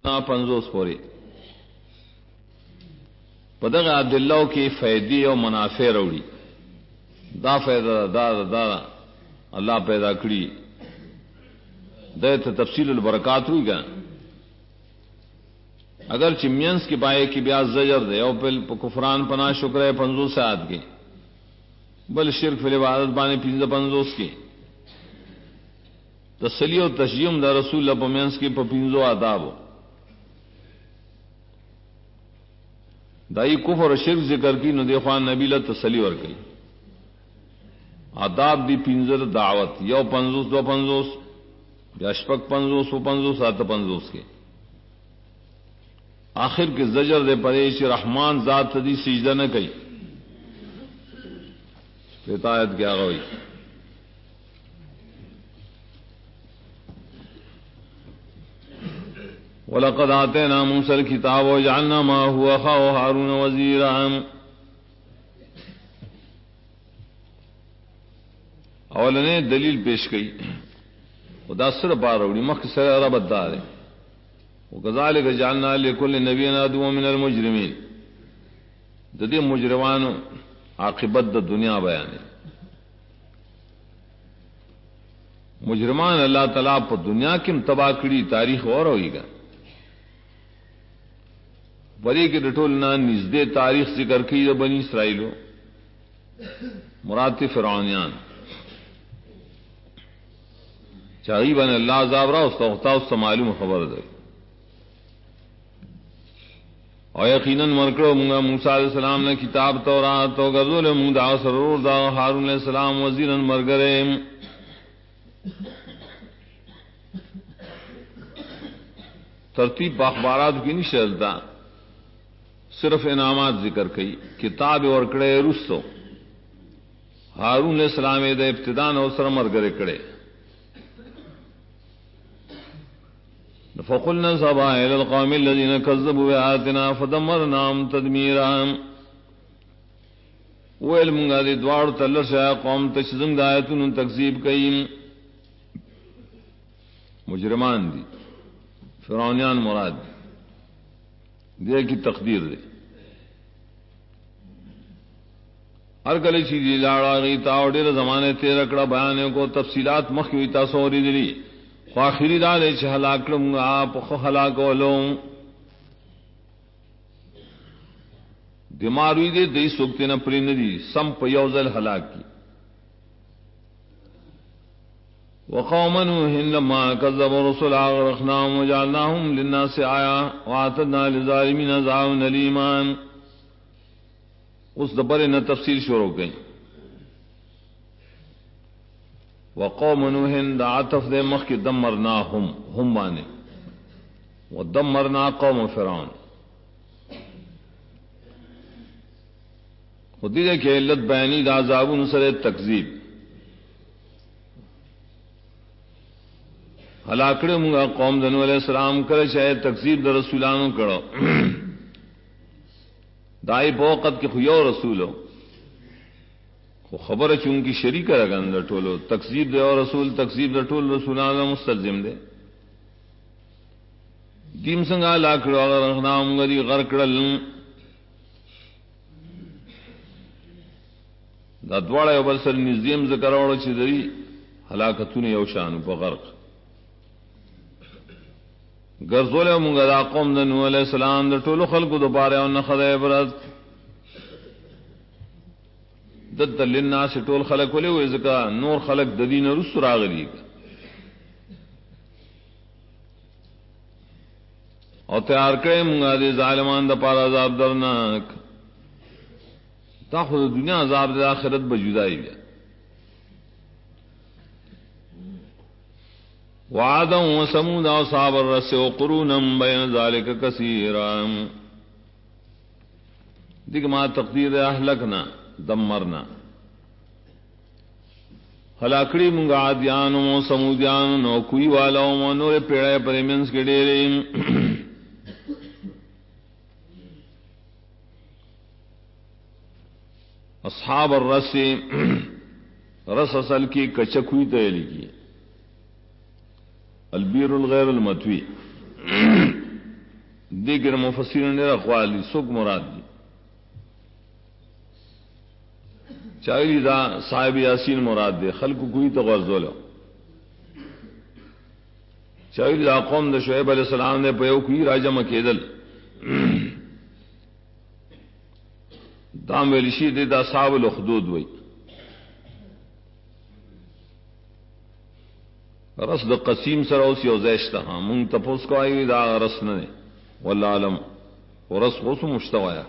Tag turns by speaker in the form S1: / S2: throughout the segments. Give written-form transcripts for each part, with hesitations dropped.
S1: 50 پوری پدغه عدلو کې فائدې او منافع وروړي. دا فائدہ دا الله پیدا کړی د تفصیل البرکات روي ګا اگر چمینس کی پائے کی بیا زجر دے او پل کفران پنا شکر ہے 50 ساعت کی بل شرک فی العبادت بانے 50 کی تسلی و تشجیم دا رسول اللہ پمینس کی 50 آداب دائی کفر و شرک ذکر کی نو دیخوان نبی لہ تسلی ورکی آداب دی 50 دعوت یو 50 دو 50 یا شپک 50 و 50 آتا 50 کے آخر کے زجر دے پریش رحمان ذات تدی سجدہ نہ کئی آیت کیا ہوئی وَلَقَدْ آتَيْنَا مُوسَى الْكِتَابَ وَجَعَلْنَا مَعَهُ أَخَاهُ هَارُونَ وَزِيرًا. اولنے دلیل پیش کی خدا سر پاروڑی مخ سر ربط دار ہے وَكَذَلِكَ جَعَلْنَا لِكُلِّ نَبِيٍّ عَدُوًّا مِنَ الْمُجْرِمِينَ. ددی مجرمان عاقبت د دنیا بیان ہے. مجرمان اللہ تعالیٰ پر دنیا کی تباہ کری تاریخ اور ہوئی گا بری کے ڈٹولنا نزدے تاریخ ذکر کی بنی اسرائیلو مراد فرعونیان چاہی بن اللہ عذاب رہا اس کا ہوتا اس سے معلوم خبر دے اور یقیناً مرکڑو منگا موسیٰ علیہ السلام نے کتاب تورات تو گردول منگ دا سرور دا ہارون علیہ السلام وزیراً مرگرے ترتیب اخبارات کی نہیں چلتا صرف انعامات ذکر کی کتاب ورکڑے رسو ہارون علیہ السلام دے ابتدان او سر مرگرے کڑے فقلنا صبا الى القوم الذين كذبوا بآياتنا فدمرناهم تدميرا. وعلم غادي دوار تلر شا قوم تشزم دایتن تکذیب کئ مجرمان دی فرعونیان مراد دے کی تقدیر دے ہر کلی چیزی لاڑا گئی تاو ڈیر زمانے تیرہ کڑا بیانے کو تفصیلات مخوی تاسوری دلی آخری دارے چھ ہلاک لوں آپ ہلاک ولوں دماروی دے دی سوکتے نہ پری ندی سم پیوزل ہلاک کی وقوم نوح لما كذبوا الرسل اغرقناهم وجعلناهم للناس آية واعتدنا للظالمين عذابا أليما. اس دبر نہ تفسیر شروع گئی وقوم نوح دا عطف دے مخ کی دمرناهم هم بانے ودمرنا قوم فرعون خودی دے کہ علت بیانی دا عذاب نصر تکذیب ہلاکڑے منگا قوم دنو علیہ السلام کرے چاہے تکذیب دا رسولانو کرو دائی بوقت کے خیو رسولو خو خبر چون کی شریک رگن دا ٹولو تکذیب دے اور رسول تکذیب دا ٹول رسولانو مستلزم دے دیم سنگا لاکڑو اگر رخنام گدی غرکڑل دا دوڑا یو بل سر نزدیم ذکر اوڑا چی دری ہلاکتون یوشانو پا غرق گرزول منگا دا قوم دا نوح علیہ السلام دا ٹولو خلقو دا پارے او نخد عبرت دد للناس ټول خلق ولې وې ځکه نور خلق د دین رسو راغلي او تیار کړي موږ د ظالمان د پاره عذاب درناک تاخذ دنیا عذاب د آخرت بجدای وي وعادا وثمود واصحاب الرس وقرونا بين ذلك كثيرا. دیکھ ما تقدیر اهلکنا دمرنا ہلاکڑی منگا عادیانو مو سمودیانو نو کوئی والاو مو نور پیڑے پریمنس کے ڈیرے اصحاب الرس رس اصل کی کچکوئی تیلی کی البیر الغیر المتوی دیگر مفسرین نے اقوال سوک مراد دی چاہیے دا صاحب یاسین مراد دے خلق کوئی تو غرضولو چاہیے دا قوم دا شعیب علیہ السلام نے پیو کوئی راجم کېدل دام ویلشی دے دا صاحب الاخدود وی رس دا قسیم سر اوسی او زیشتا ہاں مونگ تپوس کو آئی دا رس نے واللہ علم ورس خوصو مشتوایا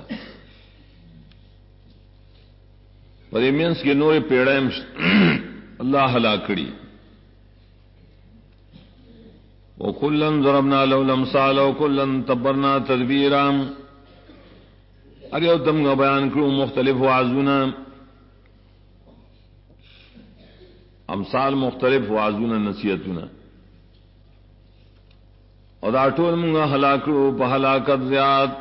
S1: پر ایمینس کے نور پیڑیم اللہ ہلاکڑی وَكُلًّا ضَرَبْنَا لَهُ الْأَمْثَالَ وَكُلًّا تَبَّرْنَا تَدْبِيرًا اریو تم کا بیان کرو مختلف وعظنا امثال مختلف وعظنا نصیحتنا اور دا ټول موږ هلاکړو په هلاکت زیات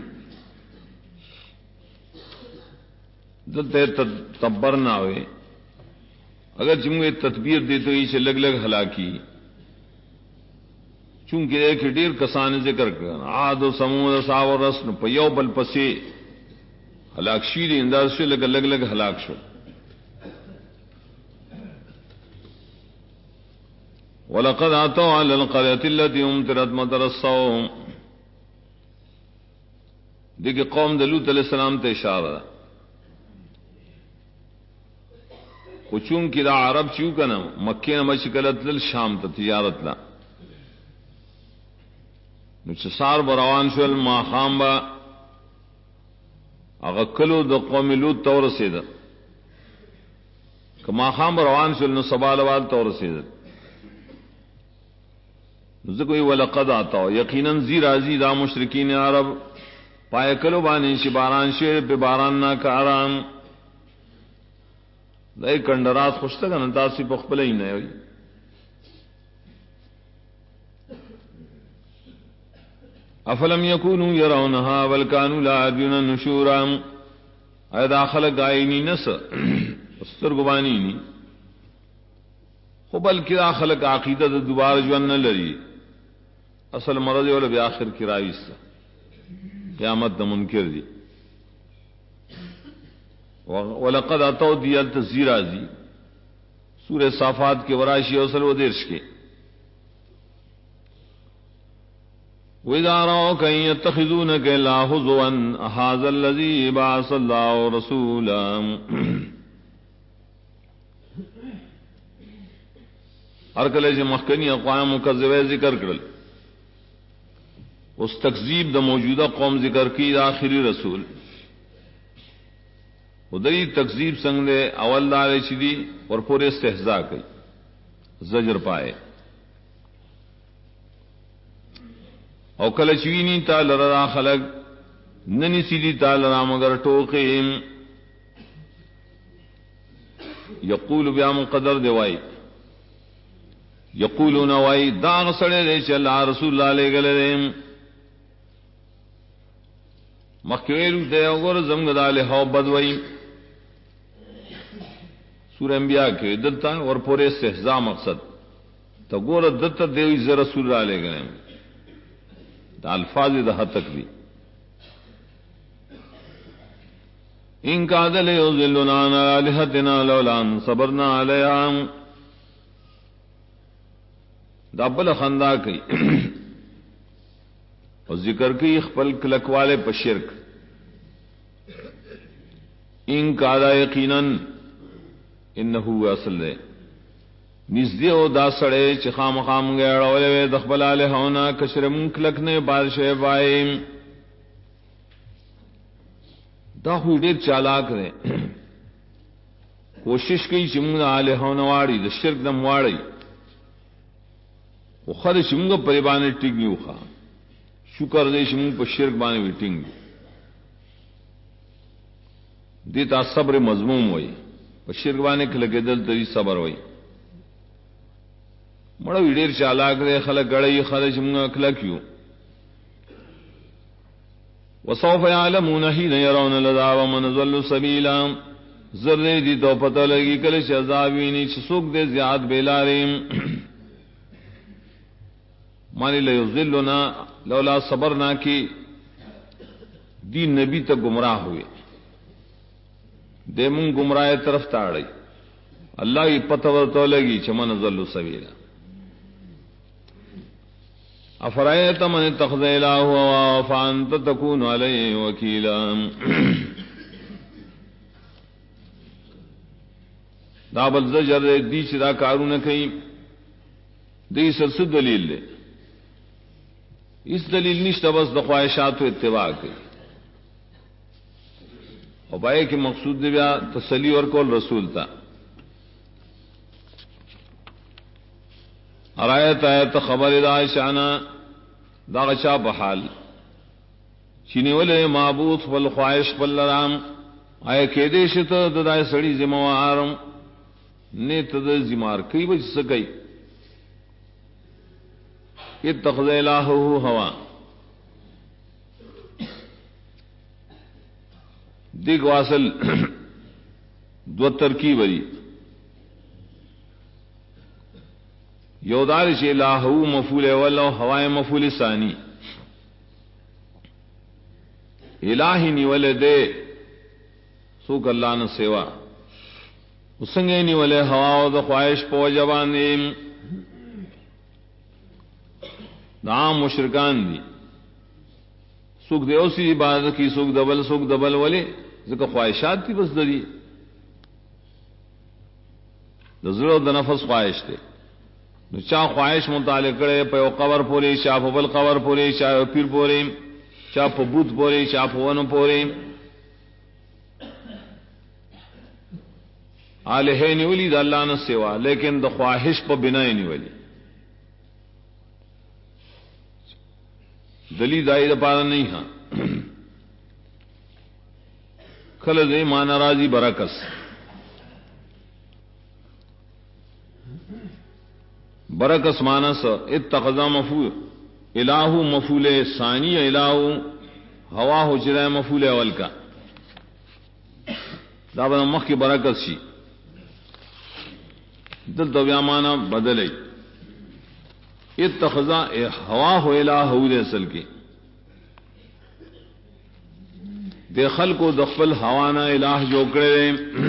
S1: دلته تبرنا ہوئے اگر چمگے تدبیر دیتے ہی سے لگ لگ ہلاکی چونکہ ایک ډیر کسان ذکر کر عاد و سمود اصحاب الرسل په یو بل پسې ہلاک شي انداز سے لگ لگ ہلاک شو وَلَقَدْ أَتَوْا عَلَى الْقَرْيَةِ الَّتِي أُمْطِرَتْ مَطَرَ السَّوْءِ دیکھیں قوم لوط علیہ السلام تے اشارہ چون کی دا عرب چیو کنا مکے نہ مشکلت لل شام ته تجارت لا نو سار بروان شول ما خام با اغه کلو د قوم لوط تور رسید کما خام روان شول نو سبالوال تور رسید نو کوئی ولقد آتا یقینا زی راضی دا مشرکین عرب پای کلو باندې شی باران شی په باران نا کاران دای کندرات خوشته کنه تاسو په خپل نه وي افلم یکونوا يرونها بل كانوا لا يرجون نشورا اے داخل غاینی نس استرګوانی ني خو بلکې داخل عقیده د دوباره ژوند نه لري اصل مرض ولا بیا اخر کی راويست قیامت د منکر دی ولقد اتوا ديت زیرازی سورہ صافات کے وراشی اوصل و درش کے وَإِذَا رَأَوْكَ إِن يَتَّخِذُونَكَ إِلَّا هُزُوًا هَذَا الَّذِي بَعَثَ اللَّهُ رَسُولًا ہر کله چې مخکنی اقوام مکذبه ذکر کړل اس تکذیب د موجودہ قوم ذکر کی آخری رسول ادری تکذیب سنگ دے اول دار چدی اور پورے استہزاء کی زجر پائے او کل چوینی تا لرا خلق ننی سیدی تا لرا مگر ٹوقیم یقول بیا مقدر دیوائی یقولون وائی داغ سڑے دے چل رسول اللہ علیہ گلے مخویل دے اور زمگ دالے ہو بدوئی سورہ انبیاء کے دلتا اور پورے استہزاء مقصد تو گور دلتا دیوی ز رسول اللہ علیہ گلے دا الفاظ دا حد تک بھی ان کاد لیضلنا عن آلہتنا لولا ان صبرنا علیہا دا بل خندا کی اور ذکر کی خپل کلک والے پر شرک ان کادا یقینا انہو اصل دے نزدی او دا سڑے چی خام خام گیڑا ولے دخبل آلے ہونا کشرم کلک نے بادشاہ بائیم دا خوی دیر چالاک دے کوشش کی چمگ آلے ہونا واری دا شرک دم واری وہ خد چمگ پریبانے ٹک گیو خواہ شکر دے چمگ پر شرک بانے بھی ٹنگ دیتا صبر مضموم ہوئی شرک بانے کلک دل تری صبر ہوئی مڑا ویڈیر چالاک دے خلق گڑی خلق چمگا کلکیو وسوف یعلمون حین یرون العذاب من ضل سبیلا ذرے دی تو پتہ لگی کلش عذابینی چسوک دے زیاد بیلاریم مانی لیضلنا لولا صبرنا کی دی نبی تا گمراہ ہوئے دے من گمراہ طرف تاڑی اللہ کی پتہ ورتو لگی چمن ضل سبیلا افرائیت من اتخذ الہ ہوا فانت تکون علیہ وکیلا دا بل زجر دی چدا کارو نہ کہیں دی سرس دلیل لے اس دلیل نشتا بس دا خواہشات و اتباع کی اور بائے کہ مقصود دے بیا تسلی اور کول رسول تا ارایت آیت خبر دا شانا دا غچا بحال چینی ولے معبود والخواہش واللرام آئے کہ دے شتا دا سڑی زموارم نیت دا زمار کئی بچ سکئی اتخذ الہو ہوا دیکھ واصل دو ترکیب بری یودارش الہو مفول اول و ہوائے مفول ثانی الہی نیولے دے سوک اللہ نے سیوا اسنگے نیولے ہوا و دا خواہش پو جبان دعام مشرکان دی سوک دے اسی عبادت کی سوک دبل والے ذکر خواہشات تھی بس دری نظر دا نفس خواہش تے نو چاہ خواہش متعلق کرے پہ قبر پوری چاہ پہ بل قبر پوری چاہ پیر پوری چاہ پہ بوت پوری چاہ پہ ون پوری آلہے نیولی دا اللہ نے سوا لیکن دا خواہش پہ بنا نیولی دلی دائی دا پارا نہیں ہاں کھل دے مانا راضی برکس برکس مانس اتخذا مفول الہ مفول ثانی الہ ہوا ہو چرائے مفول اول کا دا بنا مخ کی برکس شی دل تو مانا بدلے اتخذا ہوا ہو الہ دے اصل کی دے خلق و دخل ہوانا الہ جو کرے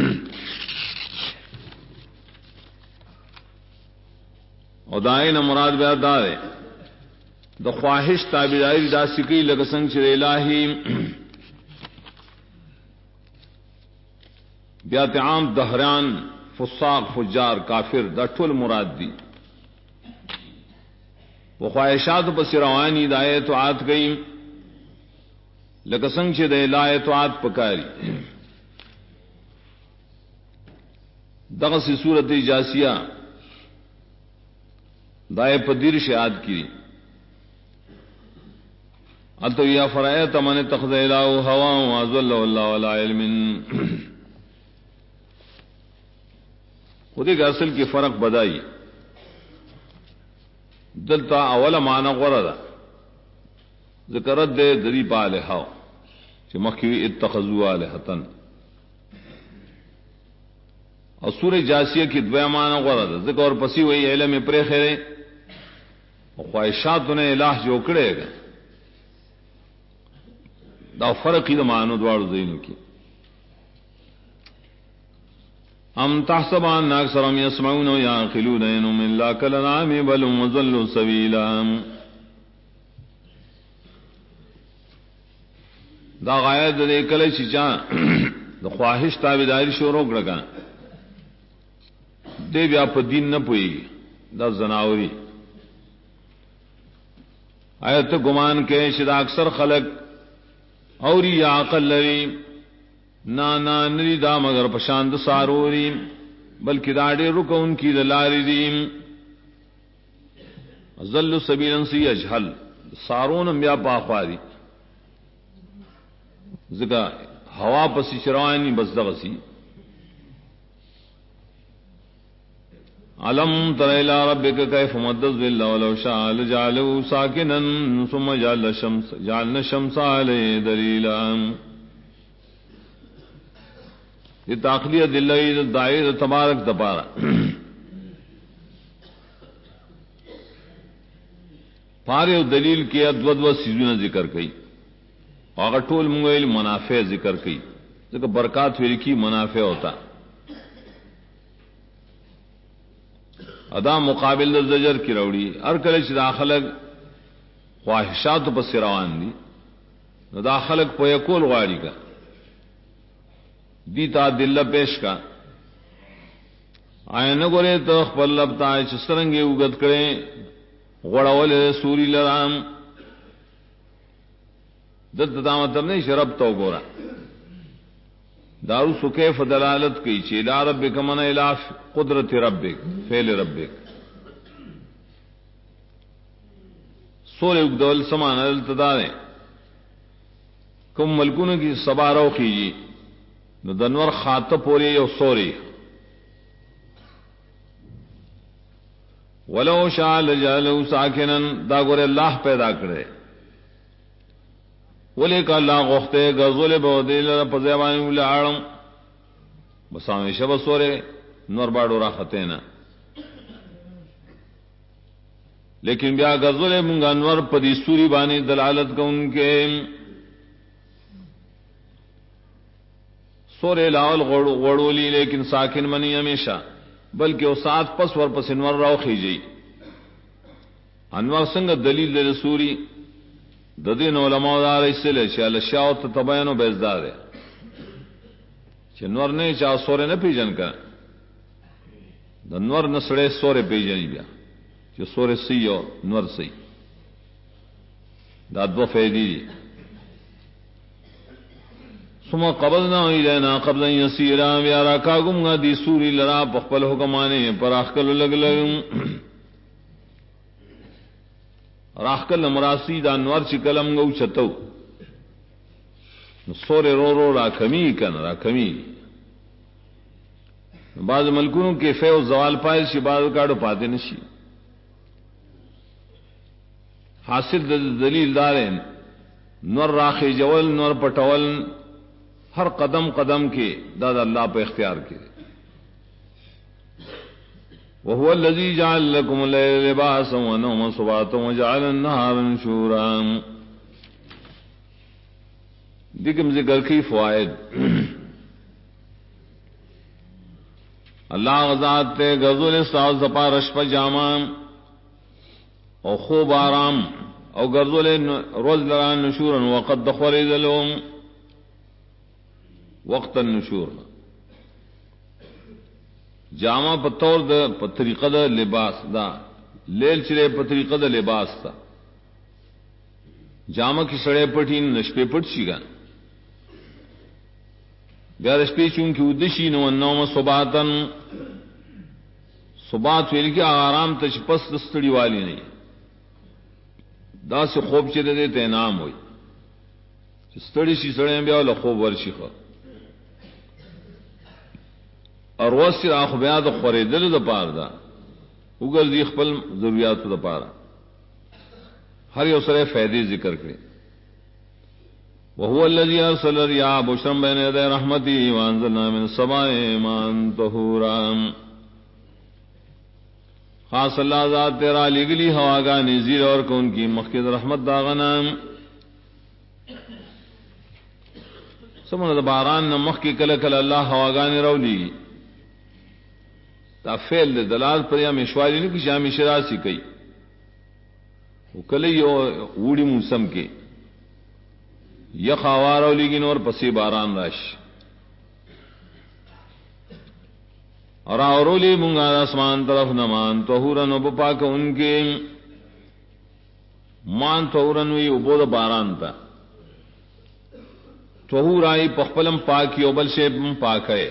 S1: اور دائن مراد بیاد دارے دا خواہش تابداری دا سکی لگسنگ چر الہی بیات عام دہران فساق فجار کافر دا ٹھول مراد دی وہ خواہشات پس روانی دائے تو آت گئی لگسنگ چر الہی تو آت پکاری دغسی صورت جاسیہ دائے پدیر شہاد کی اتو یا فرایت من اتخذ الہ ہوا وازل اللہ علی علم خودی کا اصل کی فرق بدائی دلتا اول معنی غرد ذکرت دے دری پا الہو چی مخیوی اتخذو الہتن اور سورہ جاسیہ کی دویا معنی غرد ذکر اور پسی ہوئی علم پرے خیرے خواہشات انہیں الہ جو کرے گا دا فرق ہی دا معنی دوار زینو کی ام تحسبان اکثرهم يسمعون ويعقلون انهم الا كالانعام بل هم اضل سبيلا دا غایت دے کله چې چا د خواهش تابعداري شروع کړه دې بیا په دین نه پوي دا زناوري آیت گمان کے شدا اکثر خلق اوری یا عقل لری نا نری دا مگر پشاند ساروری بلکہ داڑے رکو ان کی دلاری دیم ظل سبیلن سی اجھل سارون بیا پاخواری ذکا ہوا پسی چروانی بس دغسی علم تر الى ربك كيف مد الظل ولو شاء لجعله ساكنا ثم جعلنا الشمس عليه دليلا یہ تاخلیہ دلئی دائر تبارک دپارا پارے دلیل کے ادود سیزونه ذکر کئی اور ټول مونږ منافع ذکر کئی ځکه برکات ویل کی منافع ہوتا ادا مقابل زجر کی روڑی ہر کله چې داخلك خواہشات پس روان دي نو داخلك په یکول غواړي کا دیتا دل پیش کا آئے نہ گورے تو خپل لبتا چې سترنګي وګت کړي غړول سوري لرام دت دا مطلب نہیں شرب تو گورا دارو سکیف دلالت کی چی لا ربک من الاف قدرت ربک فعل ربک سورہ اگدول سمان التدارے کم ملکون کی سبارو کیجی نو دنور خاطب پوری یو سوری ولو شاء لجعلہ ساکنن دا گورے اللہ پیدا کرے ولی کا اللہ غختے غزول بودیل پزیوانی ولاړم بس ہمیشہ بسورے نور باڑو راختینا لیکن بیا غزول منگا نور پدی سوری بانی دلالت کا ان کے سورے لاول غڑولی لیکن ساکن منی ہمیشہ بلکہ وہ ساتھ پس ور پس انور راو خیجی انور سنگ دلیل دل سوری ددین علماء دار اس لیے شال شاو تبین و بیزدار ہے چنور نے چا سورے نہ پیجن کا دنور نسڑے سورے پیجن بیا جو سورے سی اور نور سی داد و فیدی ثم قبضنا الینا قبضا یسیرا بیا راکا گم دی سوری لرا پخپل حکمانے پر اخکل لگ لگم راخکل مراسی دا انوار چی کلم گو چتو سور رو رو را کمی کن را کمی بعض ملکونوں کے فیو زوال پائل شی بعض کاڑو پاتے نشی حاصل دلیل دارین نور راخی جول نور پٹول ہر قدم قدم کے دادا اللہ پہ اختیار کے وهو الذي جعل لكم الليل لباسا والنوم سباتا وجعل النهار نشورا دیکھم ذکر کی فوائد اللہ غزات تے غزل ساز زپا رشپ جامام او خوب آرام او غزل روز لران نشورا وقت دخور ذلهم وقت النشور جامع پتور دا پطریقہ دا لباس دا لیل چرے پطریقہ دا لباس تا جامع کی سڑے پٹین نشپے پٹ شی گا بیا رشپے چونکہ ادشی نو النوم صباتن صبات ویل کی آرام تچ پس دستڑی والی نہیں دا سے خوب چرے دے تینام ہوئی ستڑی شی سڑے بیا والا خوب ورشی خوا اور وسی راخ بیا د خریدل د پار دا وګر دی خپل ضرورت د پار هر یو سره فائدې ذکر کړي وهو الذي ارسل الرياح بشرا بين يدي رحمته وانزلنا من السماء ماء طهورا خاص اللہ ذات تیرا لگلی ہوا گا نذیر اور کون کی مخکد رحمت داغنا سمون د باران مخ کی کله کله الله ہوا گا نه رولی دا فعل دلال پر یا مشواری نہیں کہ شامی شراسی کئی وہ کل یو اوڑی موسم کے یخاوارو لیگن اور پسی باران راش اور اورولی منگا آسمان طرف نمان طہورن و بپاک ان کے مان طہورن وی ابود باران تا طہور آئی پخپلم پاکی اوبل شیپم پاک ہے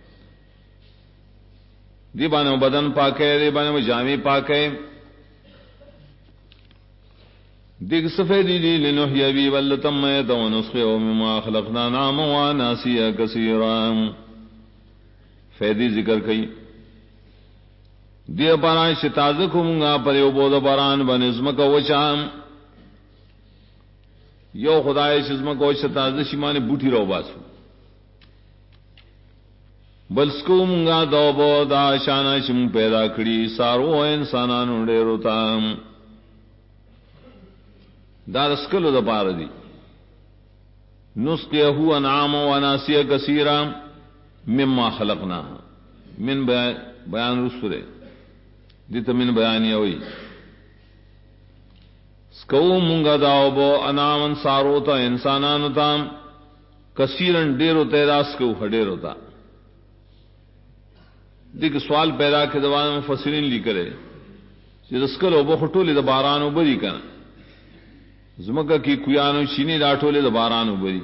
S1: دی بانے بدن پاک ہے دی بانے جامع پاک ہے دیکھ سفیدی دی لنحی بی واللتم میتا ونسخیو مما خلقنا ناما واناسیا کثیرا فیدی ذکر کئی دی پاران شتازک ہمگا پر یو بود باران بنظمک وچام یو خدای شزمک و شتازک شمانی بوٹی رو باسو بلسکو منگا دو بو دا شانا شم پیدا کری سارو انسانانو ڈیرو تام دا رسکلو دا پار دی نسقیہو انعام و اناسیہ کثیرا مما خلقنا من بیان رسولے دیتا من بیانی ہوئی سکو منگا داو انامن ساروتا انسانانتا کثیرن ڈیرو تیرا سکو ہڈیروتا دیکھ سوال پیدا کے دوان مفسرین لی کرے رسکل اوبو خطولی دا بارانو بری کنا زمکہ کی کویانو چینی دا ٹولی دا بارانو بری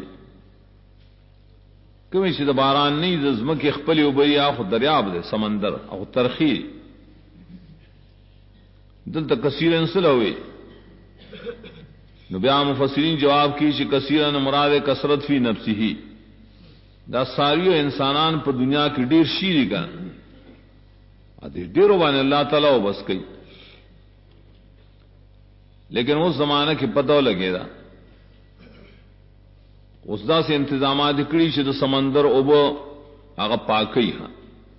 S1: کمی چی دا باران نہیں دا زمکی اخپلی اوبری آخو دریاب دے سمندر آخو ترخی دلتا کثیرن سلوی نو بیا مفسرین جواب کی چی کثیرن مراد کثرت فی نفسی ہی دا ساریو انسانان پر دنیا کی دیر شیری کنا آدھی ڈیرو بانے اللہ تعالیٰ و بس کئی لیکن اس زمانہ کی پتہ لگے دا اس دا سے انتظامات کڑی شد سمندر اوبو آگا پاکی ہاں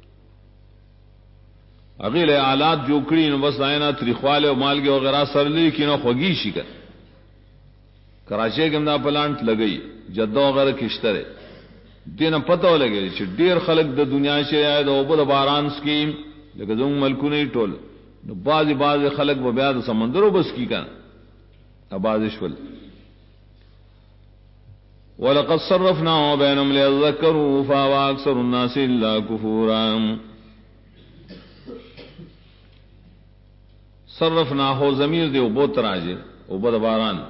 S1: اگیل آلات جو کڑی نو بس آئینا تریخوالے و مالگے وغیرہ سر لی کی نو خوگی شکر کراچے کے امدہ پلانٹ لگئی جدہ وغیرہ کشترے دینا پتہ لگے چھ دیر خلق دا دنیا چے آئے دا اوبو دا باران سکیم لیکن دونگ ملکو نہیں ٹول بعض خلق با بیاد سمندر و بس کی کن ابازشول وَلَقَدْ صَرَّفْنَاهُ بَيْنَهُمْ لِيَذَّكَّرُوا فَأَبَى أَكْثَرُ النَّاسِ إِلَّا كُفُورًا صرفناہو ضمیر دے اوبو تراجے اوبو دباران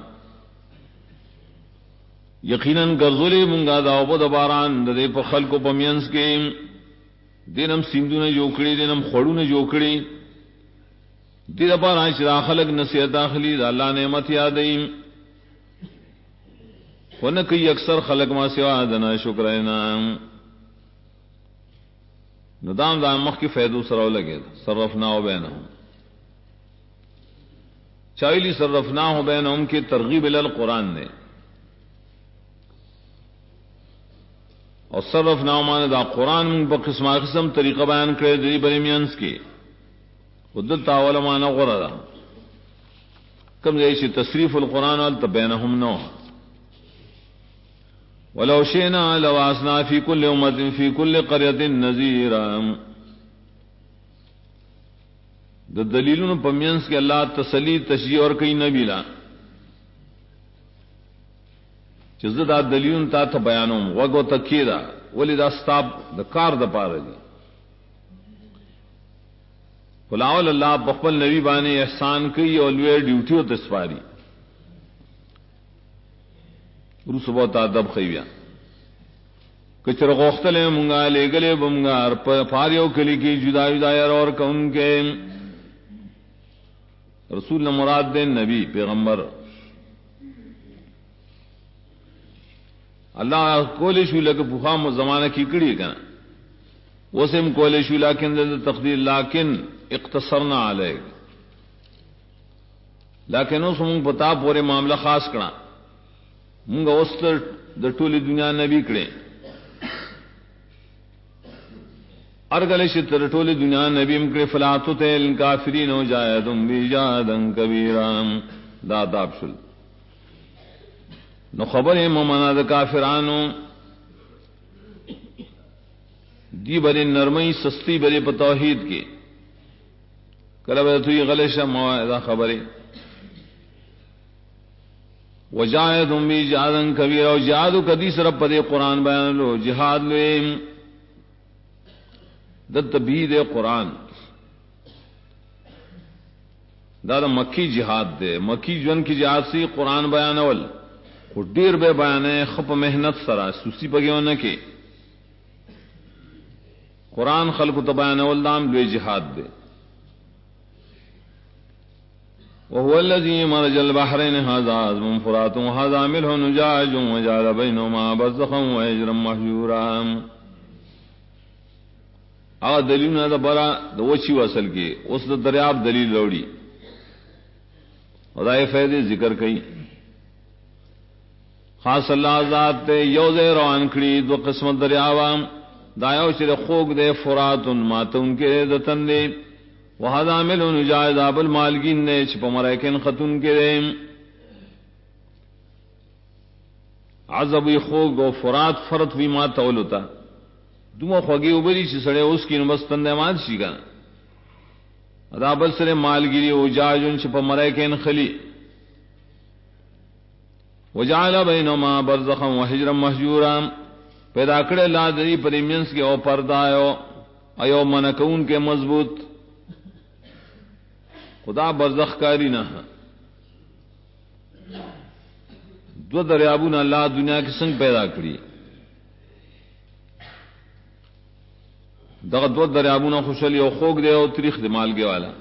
S1: یقیناً گرزولی منگا دا اوبو دباران دے پا خلق و پمینس کے دینم سندو نے جوکڑی دینم خوڑو نے جوکڑی دیر پار آئیچ دا خلق نصیحت داخلی دا اللہ نعمت یادئیم ونکی اکثر خلق ما سوا دنا شکرائنا ندام دا مخ کی فیدو سراو لگے صرفناہو بینہم چاہیلی صرفناہو بینہم کی ترغیب الالقرآن نے اور صرفناہو مانے دا قرآن من با قسم طریقہ بیان کرے دری بریمینس کی خودت تاول مانا غردا کم جیسی تصریف القرآن والتا بینہم نو ولو شئنا لواسنا فی کل امت فی کل قریت نذیرا دا دلیلون پمینس کے اللہ تسلی تشجیع اور کئی نبی لا چیز دا دلیلون تا تا بیانوم وگو تکی دا ولی دا ستاب دا کار دا پا رہی فلاول اللہ بخبل نبی بانے احسان کی اور لوے ڈیوٹیوں تسپاری روس بہت ادب خیویا کچر غوختلے منگا لے گلے بمگار پاریو کلی کی جدا جدا اور کون کے رسول مراد دین نبی پیغمبر اللہ کولے شو لگ بخام زمانہ کی کڑی کنا وسم کولے شو لیکن تقدیر لیکن اقتصرنا علیک لیکن اس منگ پتا پورے معاملہ خاص کنا منگا وستر دا ٹولی دنیا نبی کڑے ارگلے شتر ٹولی دنیا نبی مکڑے فلاتو تیل کافرین و جایدن بی جادن کبیران دا داب شل نو خبر مومنا دا کافرانو دی بری نرمی سستی بری پا توحید کی کلا بری توی غلشا موائدہ خبری وجاہدن بی جہادن کبیر و جہادو کدیس رب پدے قرآن بیان لو جہاد لویم دت بید قرآن دا مکی جہاد دے مکی جون کی جہاد سی قرآن بیان اول وہ دیر بے بیانے خپ محنت سرا سوسی پگیوں نہ کہ قرآن خلق تبیان اول دام لوے جہاد دے وهو الذي مرج البحرين هذا عذب فرات وهذا ملح نجاج وجعل بينهما برزخا وحجرا محجورا آ دلیل نہ برا دوچی وصل کے اس دریاب دلیل لوڑی خدائے فیض ذکر کئی خاص اللہ ذات تے یوز روان کڑی دو قسمت دریاوام دایو چر خوگ دے فرات ماتون کے دتن دے وہذا ملح نجاج اب المالگین نے چپ مریکن خطن کے دے عذب خوگ و فرات فرت وی ما تولتا دوما خوگی اوبری چی سڑے اس کی نمستند مات شی کنا ادا بل سر مالگیری وجاجن چپا مرائکین خلی وجعل بینما برزخا و حجرا محجورا پیدا کرے لا دری پر امینس کے او پردایو ایو منکون کے مضبوط خدا برزخ کاری نہ دو دریابون اللہ دنیا کی سنگ پیدا کری دغه دو دریابون خوشلی او خوګ دی او تاریخ دی مالګي والا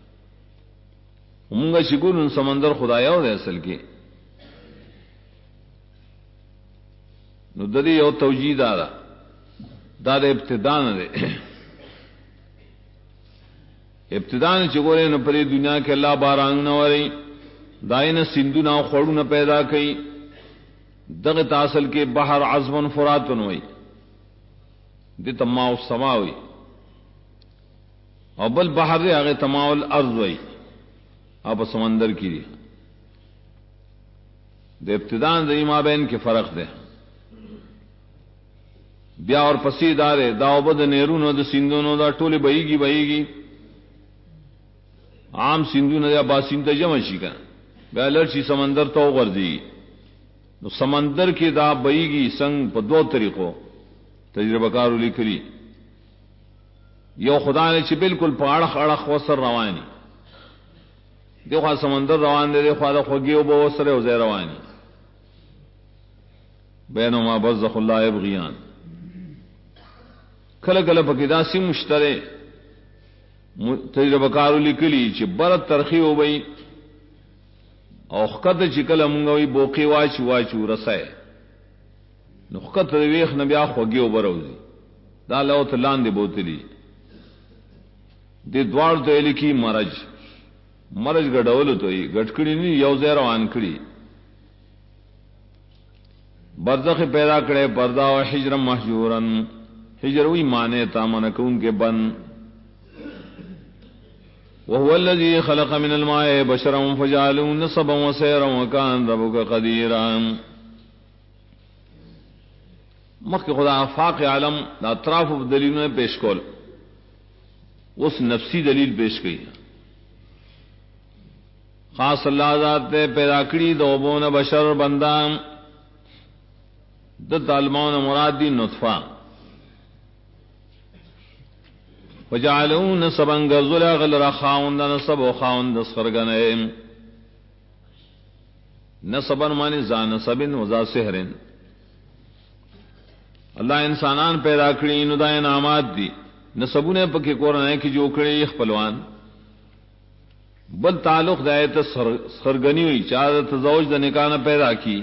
S1: مونږه شګون سمندر خدایو دی اصل کې نو د دې یو توجیه دا د ابتدا نه دی ابتدا نه چې ګورې نو په دنیا کې الله باران نه وري داینه سندونه او خړونه پیدا کړي دغه تاصل کې بحر عذب فرات وي دی تماو سماوی او بل بحر دی هغه تماو الارض وی اب سمندر کی دی د ابتداء د ما بین کې فرق دی بیا اور پسې دار دا وبد نیرونو د سیندونو دا ټوله بهيږي عام سیندونو یا باسین ته جمع شي کنه بیا لړشي سمندر ته وګرځي نو سمندر کې دا بهيږي څنګه په دوه طریقو تجربہ کارو لیکلی یو خدا نے چې بالکل پاړخ اړخ وسر رواني دغه سمندر روان دی خو دا خوږي او به وسره وزه رواني بینما برزخ الله یبغیان کله کله پکې داسې مشتره تجربہ کارو لیکلی چې بر ترخی وبای او خقد چې کله مونږ وی بوقي واچو رسای نو خقت ویخ نبیا خوږی او بروزی دا لو تلان دی بوتلی دی دوار ته لکی مرج غډول ته غټکړی نی یو ځای روان کړی برزخ پیدا کړي پردا او حجر محجورن حجر وی معنی تا من کون کے بن وهو الذي خلق من الماء بشرا فجعله نسبا وسيرا وكان ربك قديرا مخ خدا آفاق عالم دا اطراف دلیلوں نے پیش کول اس نفسی دلیل پیش کی خاص اللہ ذات نے پیدا کری دوبون بشر بندام د عالمون مراد دی نطفہ وجعلون نسبا غزلا غلر خاوند نسب و خاوند سرغنه نسبا معنی ذا نسب و ذا سحر اللہ انسانان پیدا کړي نو دا انعامات دي نسبونه پکې قرآن کې جو کړي خپلوان بل تعلق دایته سرغنی وي چا د تزوج د نکاح نه پیدا کی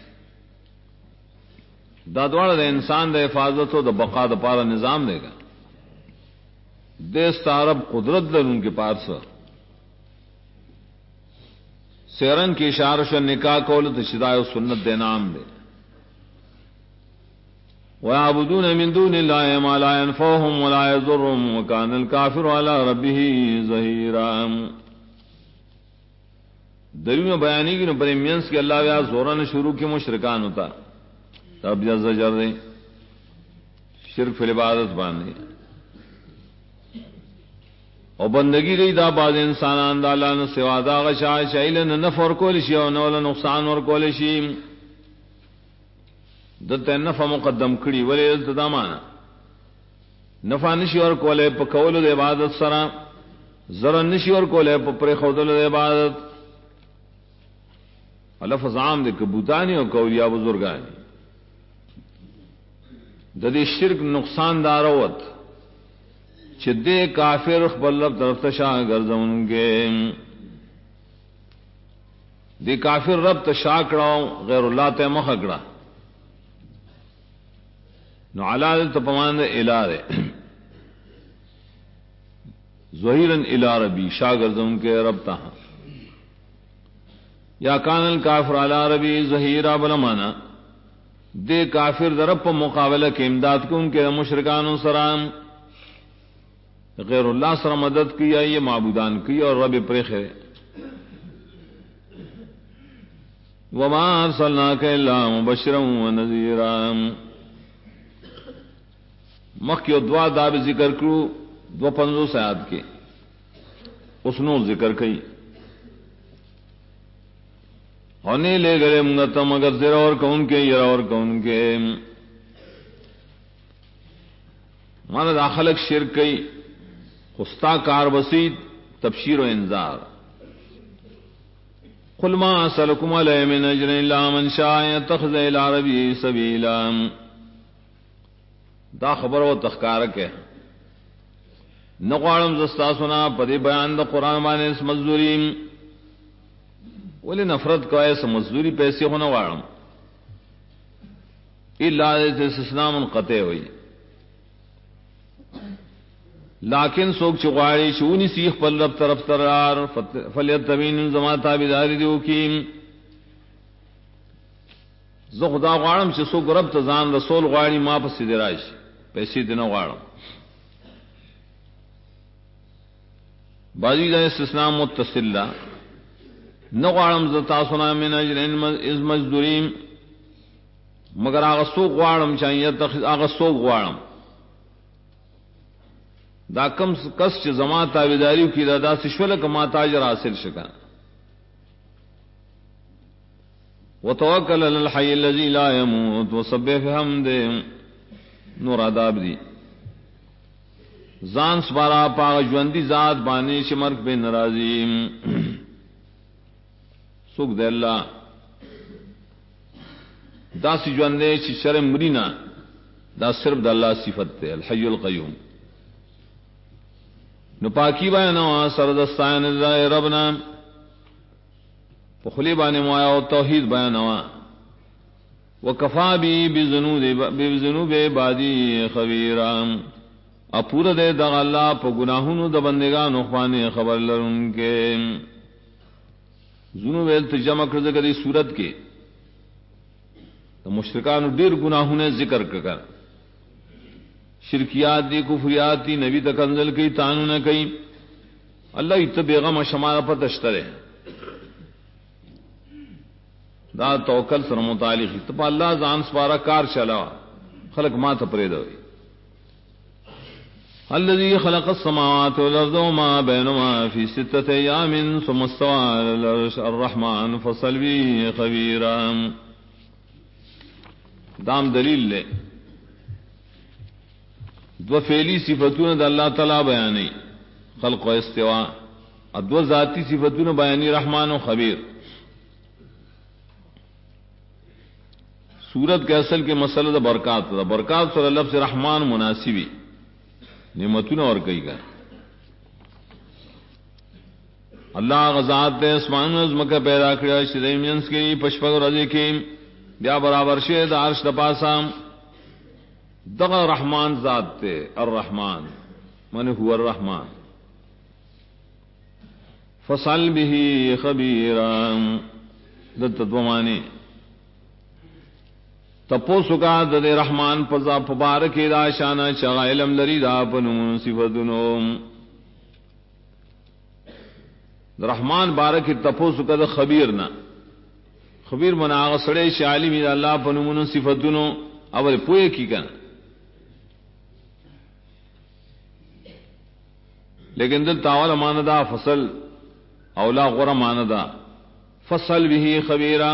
S1: دا دواړه د انسان د حفاظت او د بقا د پاره نظام دیګا د ستارب قدرت لرونکو پارس سیرن کی اشاره شو نکاح کول ته شدای او سنت د نام دی ويعبدون من دون الله ما لا ينفعهم ولا يضرهم وكان الكافر على ربه ظهيرا دلیل بیانی کی پر مینس کہ اللہ یا زورن شروع کے مشرکان ہوتا تب جا زجر دے شرک فی عبادت باندھے اور بندگی رہی دا بعض انسانان دا اللہ نے سوا دا غشا شایلن نفع اور کولشی اور نول نقصان اور کولشی دلته نفع مقدم کړي ولې دلته معنا نفع نشي اور کوله په کولو د عبادت سره زر نشي اور کوله په پر خودلو د عبادت لفظ عام د کبوتانی او کولیا بزرګانی د دې شرک نقصان داروت چې د کافر خپل رب طرف ته شاه ګرځونګي د کافر رب ته شاه کړه غیر الله ته مخ کړه نو علال تپمان الہ ظہیرن الہ ربی شاگردوں کے رب تہا یا کان الکافر علی ربی ظہیرہ بلمانا دے کافر در رب مقابلہ کے امداد کو ان کے مشرکان سرام غیر اللہ سر مدد کی یہ معبودان کی اور رب پریخ ہے وما ارسلناک الا مبشرا ونذیرا. مخی دعا دا بھی ذکر کرو 250 آیات کے اس نو ذکر کئی ہونے لے گئے منگتا مگر زیر اور کون کے یر اور کون کے مانا داخلق شرک کئی خستا کار بسیط تبشیر و انذار. قل ما اسألكم علیہ من اجر الا من شاء يتخذ الى ربه سبیلا. دا خبر و تخکارک ہے نقوارم زستا سنا پدی بیان دا قرآن بانے اس مزدوریم ولی نفرت کو ایسا مزدوری پیسے ہونا وارم اللہ استثناء منقطع ہوئی. لیکن سوک چغاری شونی سیخ پل رب طرف ترار فلیتبین زمان تابداری دیو کیم زو خدا غارم چھ سوک رب تزان رسول غاری ما پس درائش پیسی دینا غارم. بازی دا استثناء متصل دا نغارم زتا سنا من اجر از مزدوریم مگر آغا سوک غارم چاہیے آغا سوک غارم دا کم کس چ زما تابیداری کی دا سشول کما تاجر حاصل شکا. وتوکل علی الحی الذی لا يموت وسبح بحمده نور آداب دی زان سپارا پاک ژوندی ذات باندې چې مرګ به ناراضی سوک دے اللہ دا سی ژوندې چې شرم مرینا دا صرف د الله صفت ته الحی القیوم. نو پاکی بیانوا سردستان اللہ ربنا پخلی بانے موایا و توحید بیانوا وکفا بی بذنوب عبادی خبیرا اپورا دے دغ اللہ پا گناہونو دا بندگان اخوانے خبر لرن کے ذنوب التجمع کرد دی صورت کے تو مشرکانو دیر گناہونے ذکر کر شرکیات دی کفریات دی نبی تک انزل کی تانو نہ کئی اللہ اتبیغم شمارہ پر تشترے دا توکل سر متعلق تب اللہ زان سپارا کار چلا خلق ما تپرید ہوئی. الذي خلق السماوات والارض وما بينهما في 6 ايام ثم استوى على العرش الرحمن فصل به خبيرا. دام دلیل لے دو فعلی صفتون دا اللہ تعالی بیانی خلق و استواء دو ذاتی صفتون بیانی رحمان و خبیر. سورت کے اصل کے مسئلہ دا برکات دا برکات صلی اللہ سے رحمان مناسبی نعمتون اور کئی گا اللہ غزات دے اسمان و عظمکہ پیدا کریا شدیم جنس کی پشپک و رضی کی بیا برابر شید عرش دپاسام دغا رحمان ذات تے الرحمن من هو الرحمن فصل به خبیرا دتدومانی تپو سکا دد رحمان پزا پبارک دا شانا چغا علم لری دا پنون صفتنو رحمان بارک تپو سکا دا خبیرنا خبیر من آغا سڑے شعالمی دا اللہ پنون صفتنو اول پوئے کی کنا لیکن دل تاول ماندا فصل اولا غور ماندا فصل به خبیرا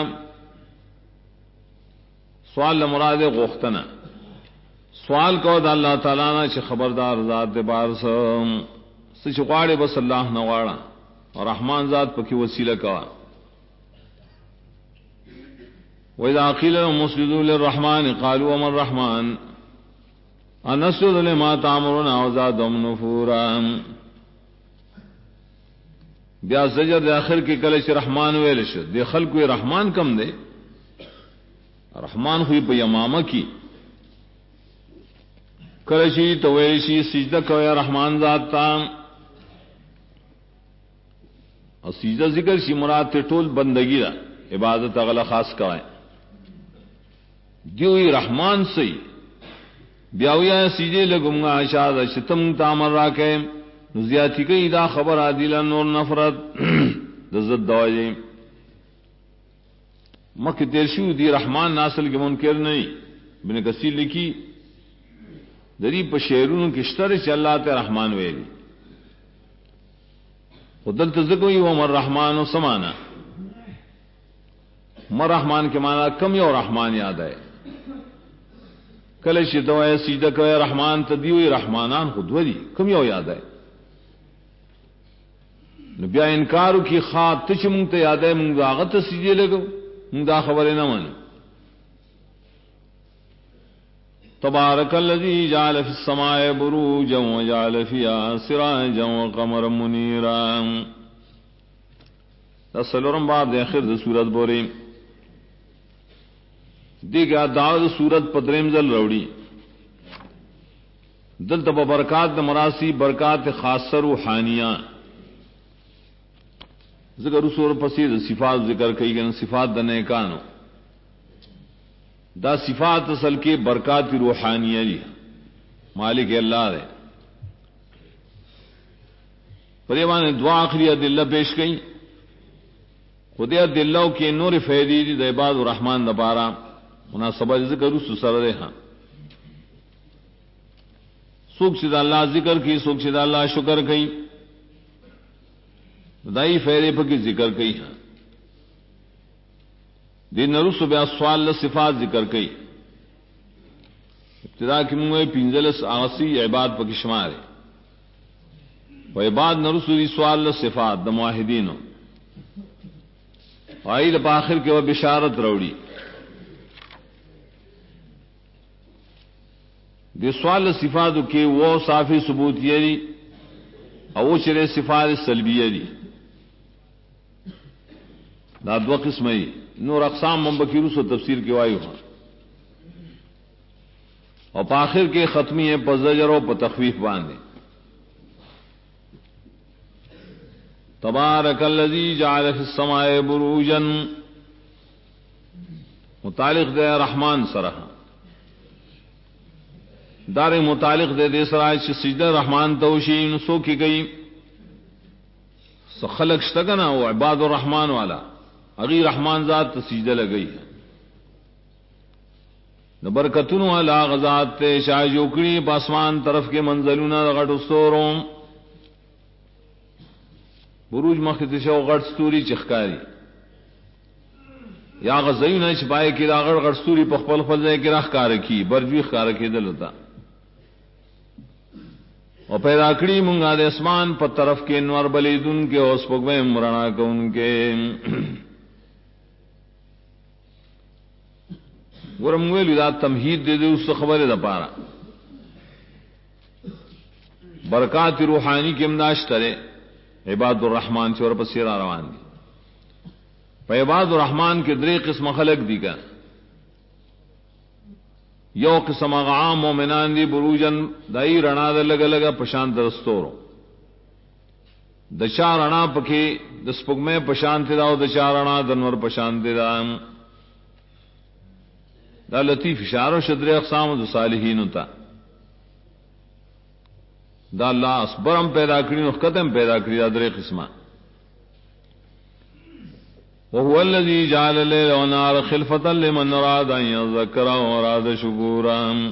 S1: سوال مراد غختنا سوال کو دا اللہ تعالی نے چ خبردار ذات دے بار سچ غاڑے بس اللہ نہ واڑا اور رحمان ذات پکی وسیلہ کا. وَإِذَا قِيلَ لَهُمُ اسْجُدُوا لِلرَّحْمَنِ قَالُوا وَمَا الرَّحْمَنُ أَنَسْجُدُ لِمَا تَأْمُرُنَا وَزَادَهُمْ نُفُورًا. بیا زجر دے آخر کی کلش رحمان ویلش دے خلق کوئی رحمان کم دے رحمان ہوئی پہ یمامہ کی کلشی تو ویلشی سجدہ کوئی رحمان ذات تا اور سجدہ ذکر شی مراد تے ٹول بندگی دا عبادت اغلا خاص کوئے دیوئی رحمان سی بیاویا سجدے لگم گا شاد شتم تامر راکے زیادتی کئی دا خبر عادیلا نور نفرت دزد دواجی مکھ تیرشو دی رحمان ناسل کے منکر نہیں. ابن کثیر لکھی دری پہ شعرون کشتر چلاتے رحمان ویلی خدل تزکوئی وہ مر رحمان و سمانا. مر رحمان کے معنی کم اور رحمان یاد ہے کل شدو ہے سیدہ کو رحمان تدیوئی رحمانان خود وری کم یاد ہے. بیا انکارو کی خواب تچ منگتا یاد ہے منگ آغت سیدھے لگو منگ دا خبر نہ مانی. تبارک الذی جعل فی السماء بروجا وجعل فیہا سراجا وقمرا منیرا. سلورم باب دے آخر دے سورت بوری دیکھا دعوت سورت پدریم زل روڑی دل تب برکات مراسی برکات خاص روحانیہ ذکر رسول پسید صفات ذکر کئی گئے صفات دنے کانو دا صفات اصل کے برکات روحانیہ جی مالک اللہ رہے پریوان دعا آخری دلہ پیش گئی خدیا دلوں کے نور فیدی دی عباد الرحمن دبارہ مناسبہ ذکر اس سر رہے ہاں سوکھ سدا اللہ ذکر کی سوکھ سدا اللہ شکر کی دائی فیرے پکی ذکر کی ہاں دین رس بیا سوال صفات ذکر کی ابتدا کی منگوئے پنزلس آسی عباد پکی شمارے و عباد نرسوی سوال صفات دا معاہدینو آئی دا آخر کے وہ بشارت روڑی دے سوال صفات کے وہ صافی ثبوت یری او چرے صفات سلبیہ دی دا دو قسم ہے نور اقسام ممبکیروس و تفسیر کے وائیو ہاں اور پاخر کے ختمی ہے پزجر و پتخویف باندھے تبارک الذی جعل فی السماء بروجا متعلق دے رحمان سرح دار متعلق دے دے سرائے سجدہ رحمان توشی نسو کی گئی خلق شتگنا وہ عباد الرحمن والا اغی رحمان ذات سجدہ لگئی ہے برکتن والا غزات تے شاہ جوکڑی پاسمان طرف کے منزلون غٹ استوروں بروج مخت شو غٹ ستوری چخکاری یا غزیون چھپائے کی راغڑ غٹ ستوری پخپل خلزے کی راہ کارکی برجوی خارکی دلتا اور پیدا کری منگا دے اسمان پر طرف کے انوار بلیدن کے اوس پگوے مرنا کو ان کے ورمویل دا تمہید دے دے اس خبر دا پارا برکات روحانی کے امداش ترے عباد الرحمن چور پسیرا روان دی پہ عباد الرحمن کے درے قسم خلق دی کا یو قسم عام مومنان دی بروجن دائی رنا دا لگا لگا پشانت دستورو دچا رنا پکی دسپگمے پشانت دا دچا رنا دنور پشانت دا دا لطیف اشارو شدر اقسام دا صالحین تا دا اللہ اسبرم پیدا کری نخکتم پیدا کری دا در قسمہ وهو الذي جعل الليل والنهار خلفة لمن أراد أن يذكر وأراد شكورا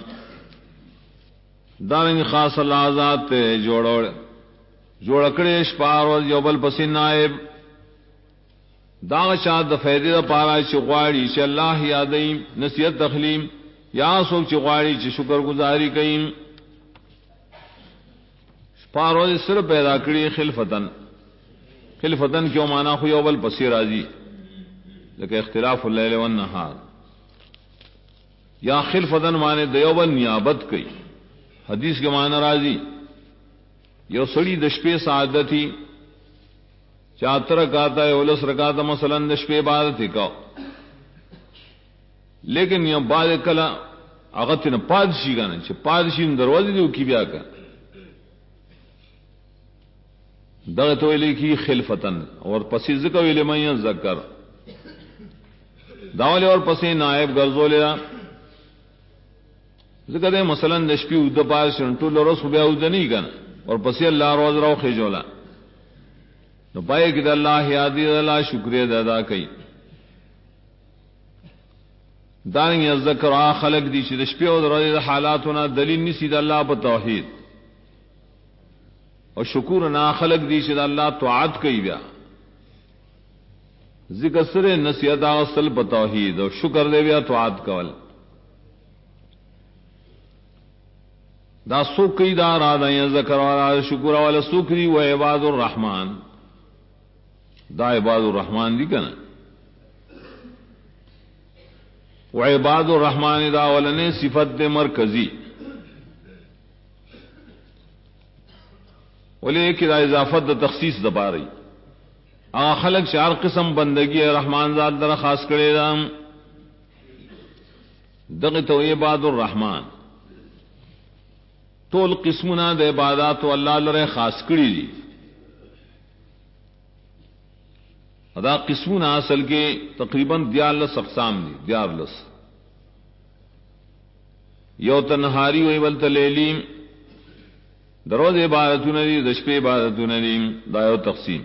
S1: دارنگ خاص اللہ ذات تے جوڑکڑے شپار و یوبل پسین نائب داغ شاد فیدی دا پارا چغواڑی چ اللہ یادیم نصیحت تخلیم یا سوک چغواڑی چ شکر گزاری کئیم شپار و سر پیدا کری خلفتن خلفتن کیوں مانا خو یوبل پسی راضی لیکن اختلاف اللیل والنہار یا خلفتن مانے دیوبل نیابت کئی حدیث کے معنی راضی یو سڑی دشپے سعادتی چاتر رکاتا ہے اولس رکاتا مثلا دشپے عبادت کا لیکن یہ بعد کلا اغت نہ پادشی کا نہیں پادشی نے دروازے دیو کی بیا کا دغت ویلی کی خلفتن اور پسی ذکر ویلی میں ذکر داولی اور پسی نائب گرزو لیا ذکر دے مثلا نشپی اود پار شنٹو لرس بیا اود نہیں کنا اور پسی اللہ روز رو خجولا نو پائے کہ اللہ یادی اللہ شکریہ ادا کئی دارنګ ذکر خلق دي چې د شپې او ورځې د حالاتونو دلیل نسی د الله په توحید او شکر نه خلق دي چې د الله طاعت کوي بیا ذکر سره نصیحت اصل په توحید او شکر دی بیا طاعت کول دا سوک کی دا را دا ذکر والا شکر والا سکری و عباد الرحمن دا عباد الرحمن دی کنا و عباد الرحمن دا ولنے صفت دے مرکزی ولیکن دا اضافت دا تخصیص دبا رہی خلق چار قسم بندگی رحمان ذات در خاص کرے دا دغتو عباد الرحمن طول قسمنا د عبادات اللہ لرے خاص کری دی ادا قسمنا اصل کے تقریباً 42 اقسام دی 42 یو تنہاری وی ولت لیلیم دروز عبادتون دی دشپ عبادتون دی دا یو تقسیم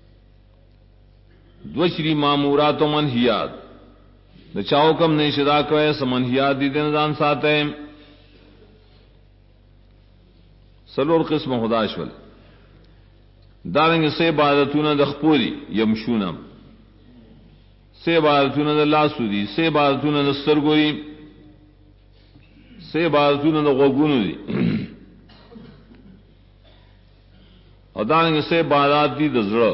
S1: دوشری معمورات و منہیات دا چاو کم نے شدا کوئے سمنہیات دی دندان ساتے سلور قسم خدا شول دارنگ سے عبادتون د خپوری یمشونم سے عبادتون د لاسودی سے عبادتون د سترګوی سے عبادتون د غوګونو دی او دارنگ سے عبادات دی د زړه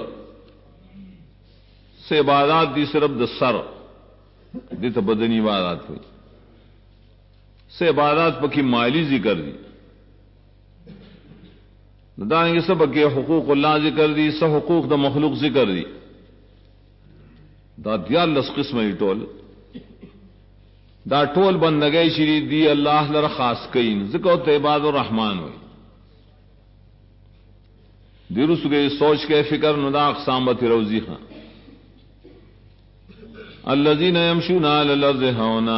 S1: سے عبادات دی صرف د سر دې ته بدنی عبادت وي سے عبادات پکې مالی ذکر دی دانگی سب کے حقوق اللہ ذکر دی سب حقوق دا مخلوق ذکر دی دا 42 قسم ٹول دا ٹول بندگی شری دی اللہ لر خاص کئین ذکر تو عباد الرحمن ہوئی دیرو سگئی سوچ کے فکر ندا اقسام بتی روزی خان الذین یمشون علی الارض ہونا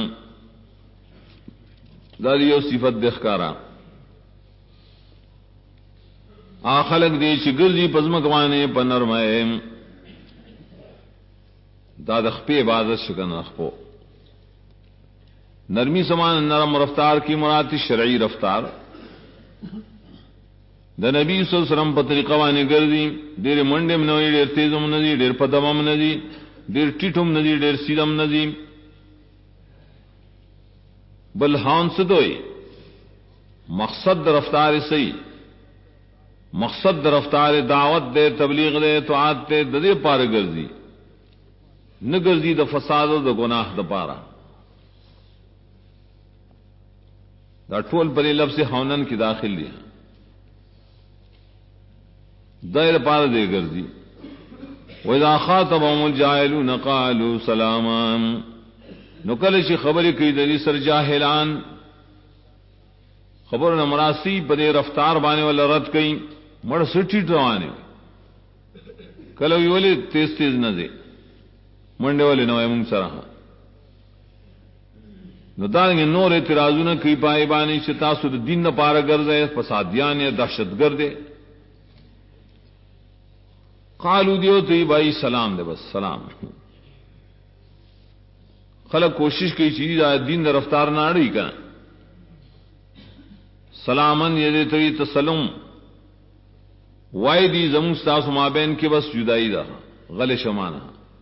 S1: دا دیو صفت دخکارا خلق دی چې ګرځي پزمکوانه په نرمه دا د خپې عبادت شکنه خپو نرمی سمان نرم رفتار کی مراد شرعی رفتار د نبی صلی الله علیه وسلم په طریقه باندې ګرځي ډېر منډم نه وي ډېر تیزم نه دي ډېر پدمم نه دي ډېر ټیټم نه دي ډېر سیدم نه دي بل هان څه دوی مقصد رفتار صحیح مقصد رفتار دعوت دے تبلیغ دے طاعت دے ددے پار گرزی نہ گرزی د فساد و د گناہ د پارا دا ټول پر لفظ ہونن کی داخل دی دائر پار دے گرزی واذا خاطبهم الجاهلون قالوا سلاما نو کله چې خبرې کوي د دې سر جاهلان خبر نمراسی پدے رفتار بانے والا رد کئی مڑ سٹی ٹروانے کلو ویولے تیز تیز نہ دے منڈے والے نوائے منگ سرہا نو دارنگے نور اعتراضو نہ کئی پائے بانی شتاسو دین نہ پارا گردے فسادیان یا دہشت گردے قالو دیو تی بھائی سلام دے بس سلام خلق کوشش کی چیز دین دا رفتار نہ اڑی کا سلامن یہ تری تسلم وائدی زمون ستاس مابین کے بس جدائی دا غل شمانہ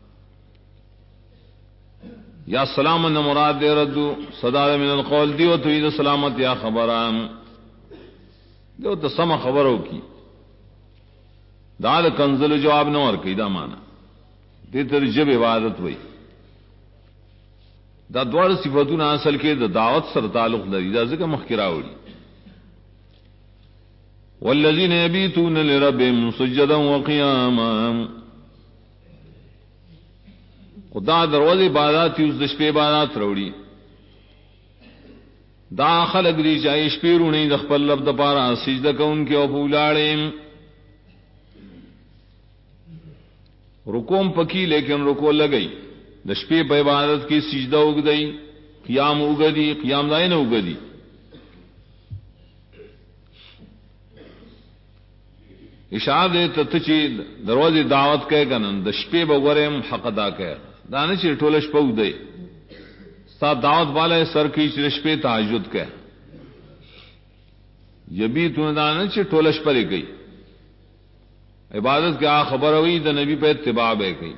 S1: یا سلامن مراد دے ردو صدار من القول دیو تو عید سلامت یا خبران دیو تو سم خبروں کی دال کنزل جواب نہ اور کی دا مانا دے تر جب عبادت ہوئی دا دوار صفتون اصل کے دا دعوت سر تعلق لري دا ذکر مخکرا وڑی والذین یبیتون لربهم سجدا وقیاما خدا دروازه عبادت یوز د شپې عبادت وروړي دا خلق دی چې شپې رونی د خپل رب د پاره سجده کوونکي او بولاړې رکوم پکی لیکن رکو لګئی د شپې په عبادت کې سجده وګدئی قیام وګدي قیام دای نه وګدي اشاره ته چې دروازه دعوت کوي کنن د شپې بغورم حق ادا کوي دانه چې ټوله شپه ودی ستا دعوت والا سر کی چرشپے تہجد کے یبی تو دانا چ ٹولش پر گئی عبادت کیا خبر ہوئی دا نبی پہ اتباع ہے گئی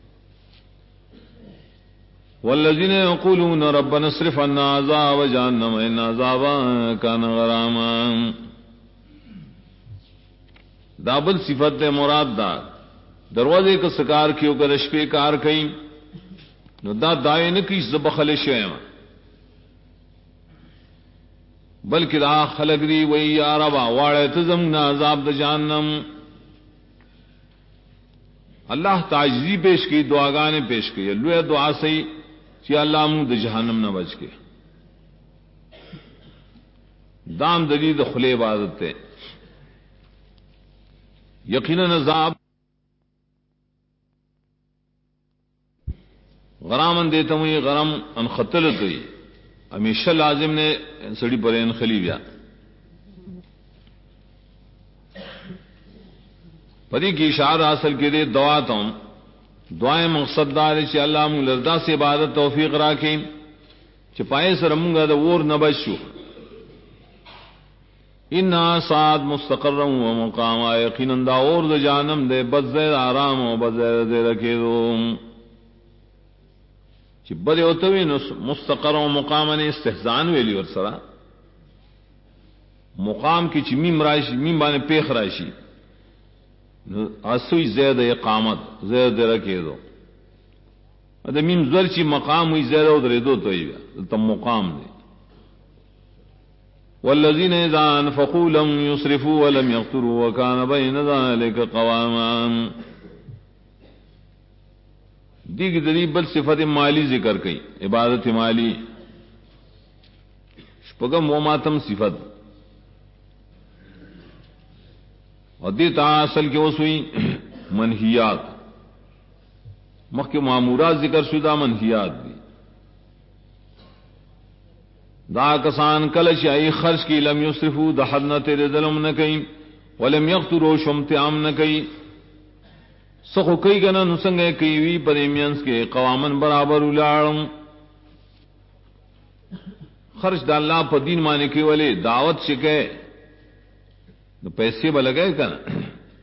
S1: والذین یقولون ربنا اصرف عنا عذاب جہنم ان عذابها کان غراما دابل صفت مراد دا دروازے کا سکار کیوں کر رشپے کار کئی نو دا دائے نہ کی زبخل شیم بلکہ دا خلق دی وی یا ربا واڑے تزمنا عذاب دا جہنم اللہ تعجزی پیش کی دعاگانے پیش کی اللہ دعا سی کہ اللہ منہ دا جہنم نہ بچ کے دام دلید خلے عبادت ہے یقیناً عذاب غرامن دیتا ہوں یہ غرم ان خطلت ہوئی ہمیشہ لازم نے سڑی پر ان خلی بیا پری کی اشار حاصل کے دے دعات ہوں دعائیں مقصد دار چی اللہ مونگ لردا سے عبادت توفیق راکیں چپائے سر مونگا دا وور نبشو انہا سعاد مستقرم و مقام یقیناً دا اور دا جانم دے بزیر آرام و بزیر دے رکھے دو چی بدے ہوتوی مستقر و مقام نے استحزان ویلی اور سرا مقام کی چی میم رائشی میم بانے پیخ رائشی اسوی زید اقامت زید رکھے دو ادھا میم زور چی مقام ہوئی زید ادھر دو تو ہی تم مقام دے والذین اذا انفقوا لم يسرفوا ولم يقتروا وكان بين ذلك قواما دیگ دری بل صفت مالی ذکر کئی عبادت مالی شپگم و ماتم صفت اور دیتا اصل کے وسوئی منہیات مخ کے معمورات ذکر شدہ منہیات دی دا کسان کلش ای خرچ کی لم یسرفو دا حد نہ تیرے ظلم نہ کئی ولم یقتروا شمتعام نہ کئی سخو کئی گنا نسنگے کئی وی پریمینس کے قوامن برابر الاڑم خرچ دا اللہ پا دین مانے کی والے دعوت شکے تو پیسے بلگئے کنا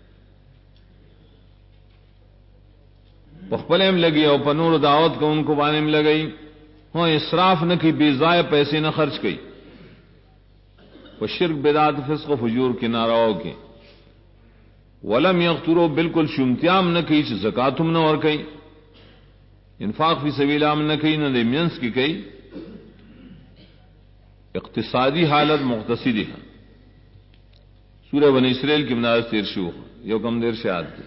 S1: پخپلے میں لگی اور پنور دعوت کو ان کو بانے میں لگئی ہاں اسراف نہ کی بیزائے پیسے نہ خرچ کی وہ شرک بدعت فسق و فجور کے ناراؤ کے ولم یقتروا بالکل شمتیام نہ کی زکاتم نہ اور کئی انفاق فی سبیل اللہ نہ کی نہ مینس کی کئی اقتصادی حالت مختصری ہے سورہ بنی اسرائیل کی بنیاد تیر شو یو کم دیر سے آتی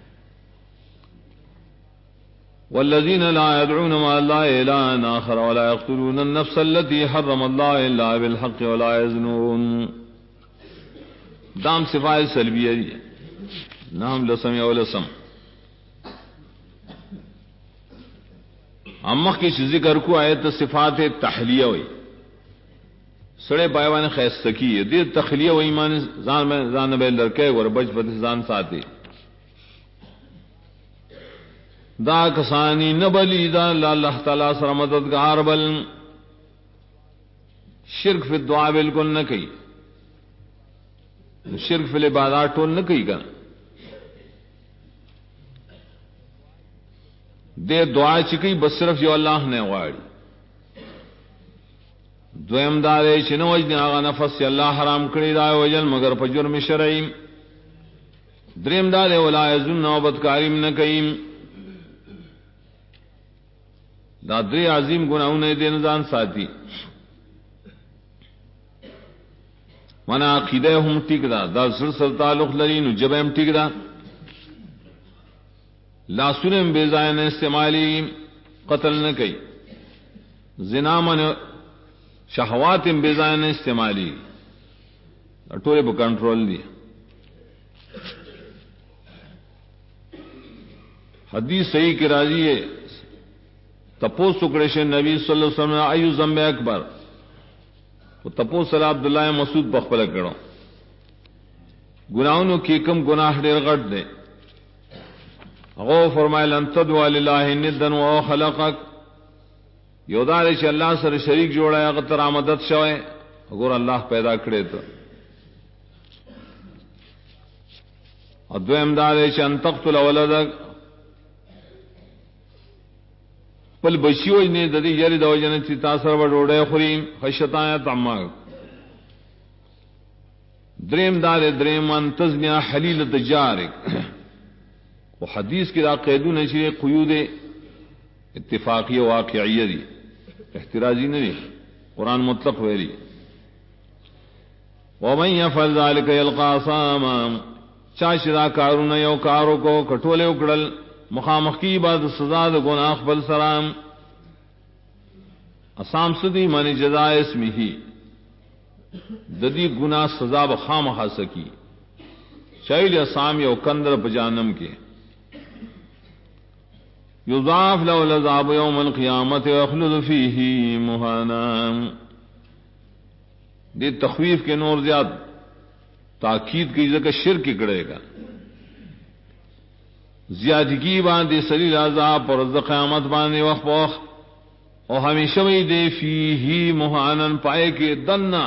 S1: والذین لا يدعون مع الله إلها آخر ولا يقتلون النفس التي حرم الله إلا بالحق ولا يزنون دام صفات سلبیہ دی نام لسم یا لسم امخ کی ذکر کو آیت صفات تحلیہ ہوئی سڑے پائیوان خیستکی ہے دیر تخلیہ و ایمان زان بے لڑکے ور بچ بد زان ساتھی دا کسانی نبلی دا اللہ تعالی سر مددگار بل شرک فی الدعا بالکل نہ کئی شرک فی العبادات ٹول نہ کئی کنا دے دعا چکی بس صرف یو اللہ نے واڑی دویم دارے چنو وجن آغا نفس سے اللہ حرام کری دائے وجل مگر پا جرم شرعیم دریم دارے ولا یزن و بدکاریم نکیم دا دری عظیم گناہوں نے دین زان ساتھی منا عقیدہ ہم ٹک دا دا سر تعلق لرین جبہم ٹک دا لا سنم بیزائن استعمالی قتل نہ کئی زنا من شہوات بیزائن استعمالی ٹورے پہ کنٹرول دی حدیث صحیح کی راضی ہے تپوس سکڑیش نبی صلی اللہ علیہ وسلم ایو ذنب اکبر وہ تپوس صلی عبداللہ مسعود بخبل کرو گناہوں کی کم گناہ دیر غٹ دے غو فرمائے لن تدعو للہ ندا و خلقک یودار چې الله سره شریک جوړای هغه تر آمدت شوی وګور الله پیدا کړی ته او دویم دا چې ان تقتل ولدک بل بچیو نه د دې یری د وجنه چې تاسو ور وړه خوري خشتایا تمام دریم دار دریم ان تزنیا حلیل تجارک او حدیث کی دا قیدونه چې قیود اتفاقی و واقعی دی احترازی نه دی قرآن مطلق ویلی ومن يفعل ذلك يلقى صاما چاش دا کارونه یو کارو کو کټوله وکړل مخامخ کی بعد سزا د گناہ بل سلام اسام سدی معنی جزاء اسمه ددی گناہ سزا بخامخ سکی شایل اسام یو کندر پجانم کے یضاعف له العذاب یوم القیامت ويخلد فیہ مہانا دی تخویف کے نور زیاد تاکید کی جگہ شرک کرے گا زیادگی باندې سلیل عذاب پر د قیامت باندې وخت وخت او ہمیشہ وی دے فیہ مہانن پائے کے دنا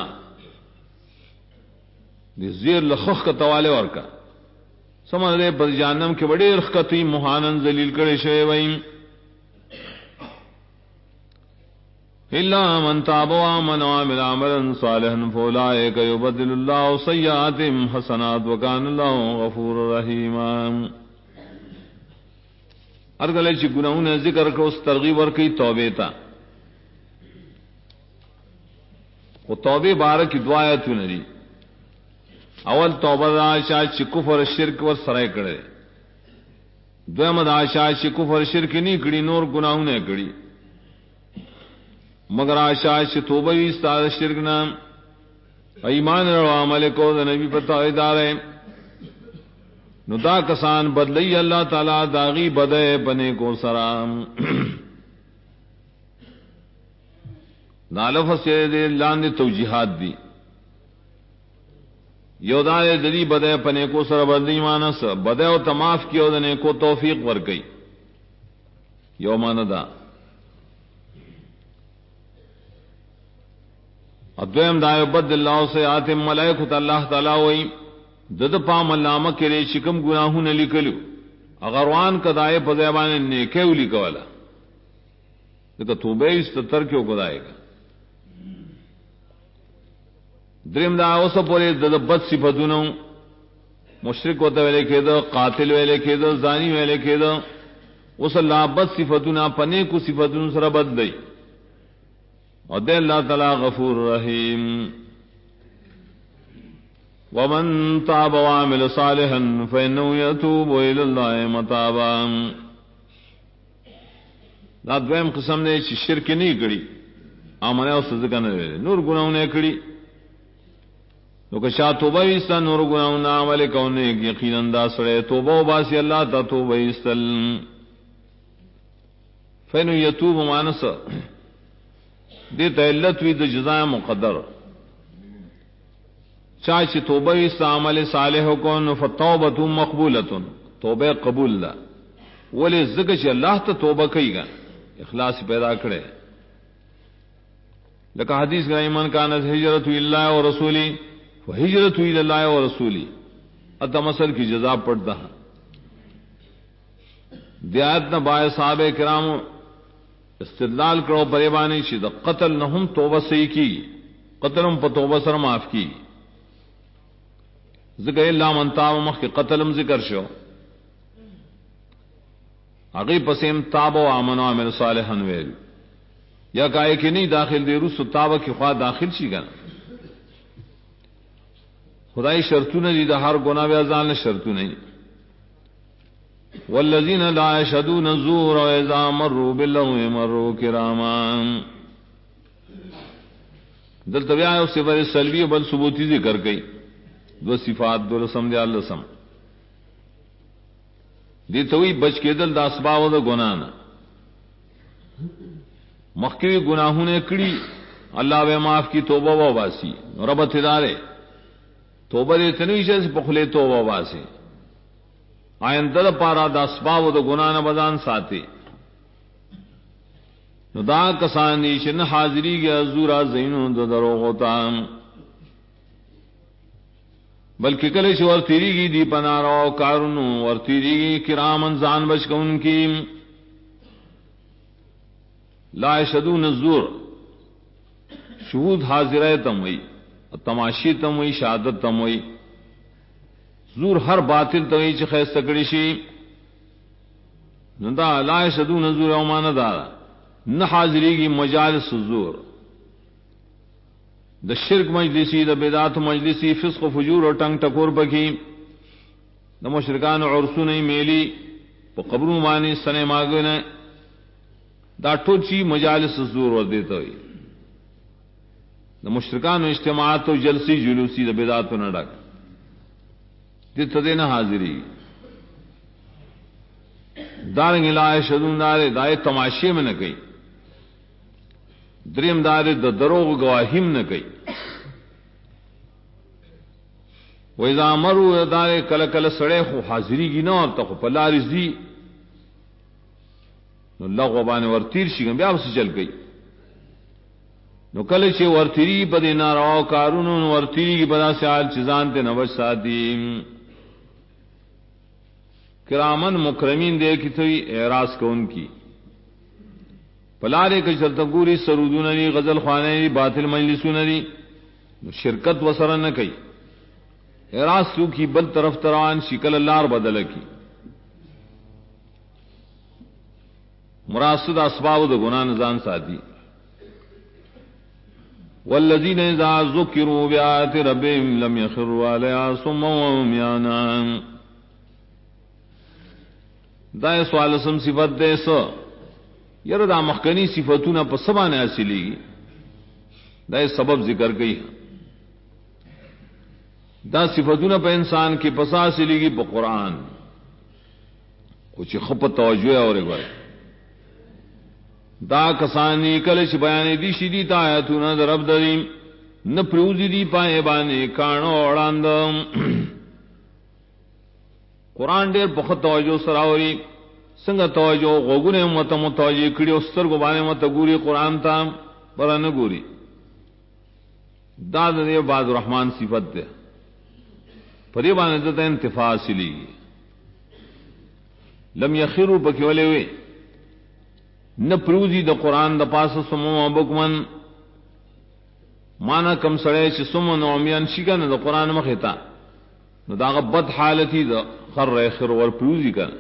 S1: دی زیر لخخ کا تواله ورکا سمجھ رہے پر جہنم کے بڑے رختی مہانن ذلیل کرے شوی ویم الا من تاب وآمن وعمل عملا صالحا فاولئک یبدل اللہ سیئاتهم حسنات وکان اللہ غفور رحیما ارگلے چی گناہوں ذکر کو اس ترغیب ورکی توبے تا وہ توبے بارک کی دعایت نری اول توبہ دا شاہ چی کفر شرک ور سرائے کڑے دویم دا شاہ چی کفر شرک نہیں کڑی نور گناہوں نے کڑی مگر آشاہ چی توبہ استاد شرک نام ایمان رو عمل کو دا نبی پتہ ادارے نو دا کسان بدلی اللہ تعالی داغی بدے بنے کو سرام دا لفظ سے دے لاندے توجیحات دی یو دا دلی بدے پنے کو سر بدلی مانس بدے و تماف کیو دنے کو توفیق ور گئی یو مان دا ادویم دا بد اللہ سے آتے ملائکت اللہ تعالی وئی دد پام علامہ کرے شکم گناہوں نے لکلو اغروان کدائے پذیبان نیکے لکولا لیکن توبے استتر کیوں کدائے گا درم دا اوسا پورے دد بد صفتونوں مشرک ہوتا ویلے کے دو قاتل ویلے کے دو زانی ویلے کے دو اس اللہ بد صفتونا پنے کو صفتون سر بد دئی اور دے اللہ تعالی غفور رحیم ومن تاب وعمل صالحا فإنه يتوب إلى الله متابا دا دویم قسم نے شرک نہیں کری آمنے اس ذکر نہ ویلے نور گناہوں نے کری تو کہ شاہ توبہ ایستا نور گناہوں نہ عمل کونے یقیناً دا سڑے توبہ باسی اللہ تا توبہ ایستل فإنه يتوب مانس دیتا علت وی دا جزائے مقدر چاچ توبہ ایستا عمل صالح کن فتوبت مقبولت توبہ قبول دا ولی ذکر چی اللہ تا توبہ کئی گا اخلاص پیدا کرے لکہ حدیث کا ایمان کانت ہجرت اللہ و رسولی وحجرت اللہ و رسولی اتا مسل کی جزا پڑتا ہے دیات نہ بائے صحابہ کرام استدلال کرو پریبانی چی دا قتل نہ ہم توبہ سے کی قتلم پا توبہ سر معاف کی ذکر اللہ من تاب مخ کے قتلم ذکر شو اگی پسیم تاب و آمن و عمل صالحا ویل یا کہے کہ نہیں داخل دے رس تاب کی خواہ داخل چی گا خدای شرطو نے دی ہر گناہ بیازان شرطو نہیں والذین لا یشهدون الزور واذا مروا باللغو مروا کراما دل طبیعہ اس صفت سلبی بل ثبوتی ذکر گئی دو صفات دو رسم دے الرسم دی توئی بچ کے دل دا اسباب دا گناہ مخکوی گناہوں نے کڑی اللہ بے معاف کی توبہ و باسی ربط ادارے توبہ دے تنوی سے پخلے توبہ باسی آئندہ دا پارا دا اسباب دا گناہ نہ بدان ساتے نو دا کسانی چې نه حاضریږي حضور زینو د دروغو ته بلکې کله چې ورتیریږي دی پنارو کارونو ورتیریږي کرامن ځان بچ کوونکی لا یشهدون الزور شهود حاضرہ تموی تماشی تموی شہادت تموی زور ہر باطل تموی چې خیسته کړي شي نو دا لا یشهدون الزور او معنا دا نه حاضریږي مجالس الزور د شرک مجلسی د بدعت مجلسی فسق و فجور او ټنګ ټکور پکې د مشرکان عرسونه میلی په قبرونو باندې سنه ماګنه دا ټول چی مجالس الزور ور دیته وي د مشرکان اجتماعات او جلسی جلوسی د بدعت نه ډک دې ته نه حاضری دارنګ لا یشهدون دای تماشې من نه کوي دریم دار د دروغ گواهیم نه کوي و اذا مروا دار کله کله سړی خو حاضری کی نه ورته خو په لار زی نو لغو باندې ورتیر شي بیا وس چل گئی نو کله چې ورتیری په دې ناروا کارونو ورتیری په داسې حال چې ځان ته نوښ ساتي کرامن مکرمین دے کی تھی اعراض کو ان کی پلارے کے چرتگوری سرودون نی غزل خوانے نی باطل مجلسون نی شرکت وسر نہ کئی اعراض سو کی بل طرف تروان شکل اللہ بدل کی مراسد اسباب د گناہ نزان ساتھی والذین اذا ذکروا بآیات ربهم لم یخروا علیہا صما وعمیانا دا سوال سم صفت دے سو یره دا مخکنی صفاتونه په سبانه حاصلېږي دا سبب ذکر کړي دا صفاتونه په انسان کې پسا حاصلېږي په قران او چې خپ توجه اوري ګور دا کسانی کله چې بیان دي شدي تا آیاتونه در رب دریم نه پروزي دي پای باندې کانو وړاند قران ډېر په توجه سره اوري څنګه توجه غوګونه مت متوجه کړي او سترګو باندې مت ګوري قران ته ورنه ګوري دا د بعض الرحمن صفت ده پرې باندې ته انتفاع حاصلي لم يخروا بک ولې وي نه پروزي د قران د پاسه سمو بکمن معنا کم سړی چې سمو نومیان شي کنه د قران مخه تا نو دا بد حالتي د خر اخر ور پروزي کنه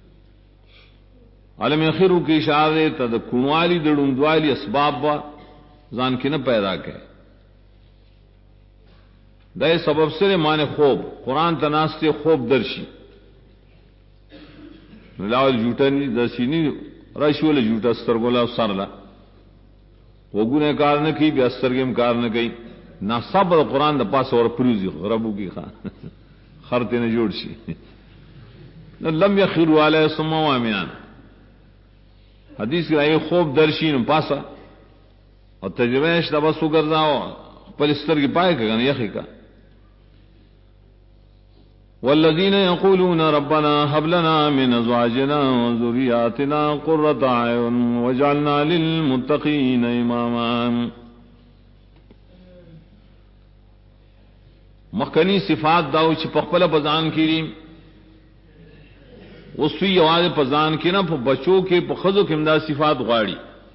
S1: علم اخرو کی اشارے تد کنوالی دڑندوالی اسباب با ځان کې نه پیدا کړي دای سبب سره معنی خوب قران تناسته خوب درشي لاول جوټنی درشینی راشول جوټه سترګولا سرلا وګونه کار نه کوي بیا سترګم کار نه کوي نا صبر قران د پاس اور پروزي غربو کی خرته نه جوړ شي لم يخروا علی ثم واميان حدیث کی خوب درشین پاسا اور تجربہ شتبہ سو گرزاو پر استر کی پائے کہ یخی کا والذین یقولون ربنا هب لنا من ازواجنا وذریاتنا قرۃ اعین واجعلنا للمتقین اماما مخکنی صفات داو چې په خپل بزان کړي وسوی یواز پزان کې نه په بچو کې په خزو کې امدا صفات غواړي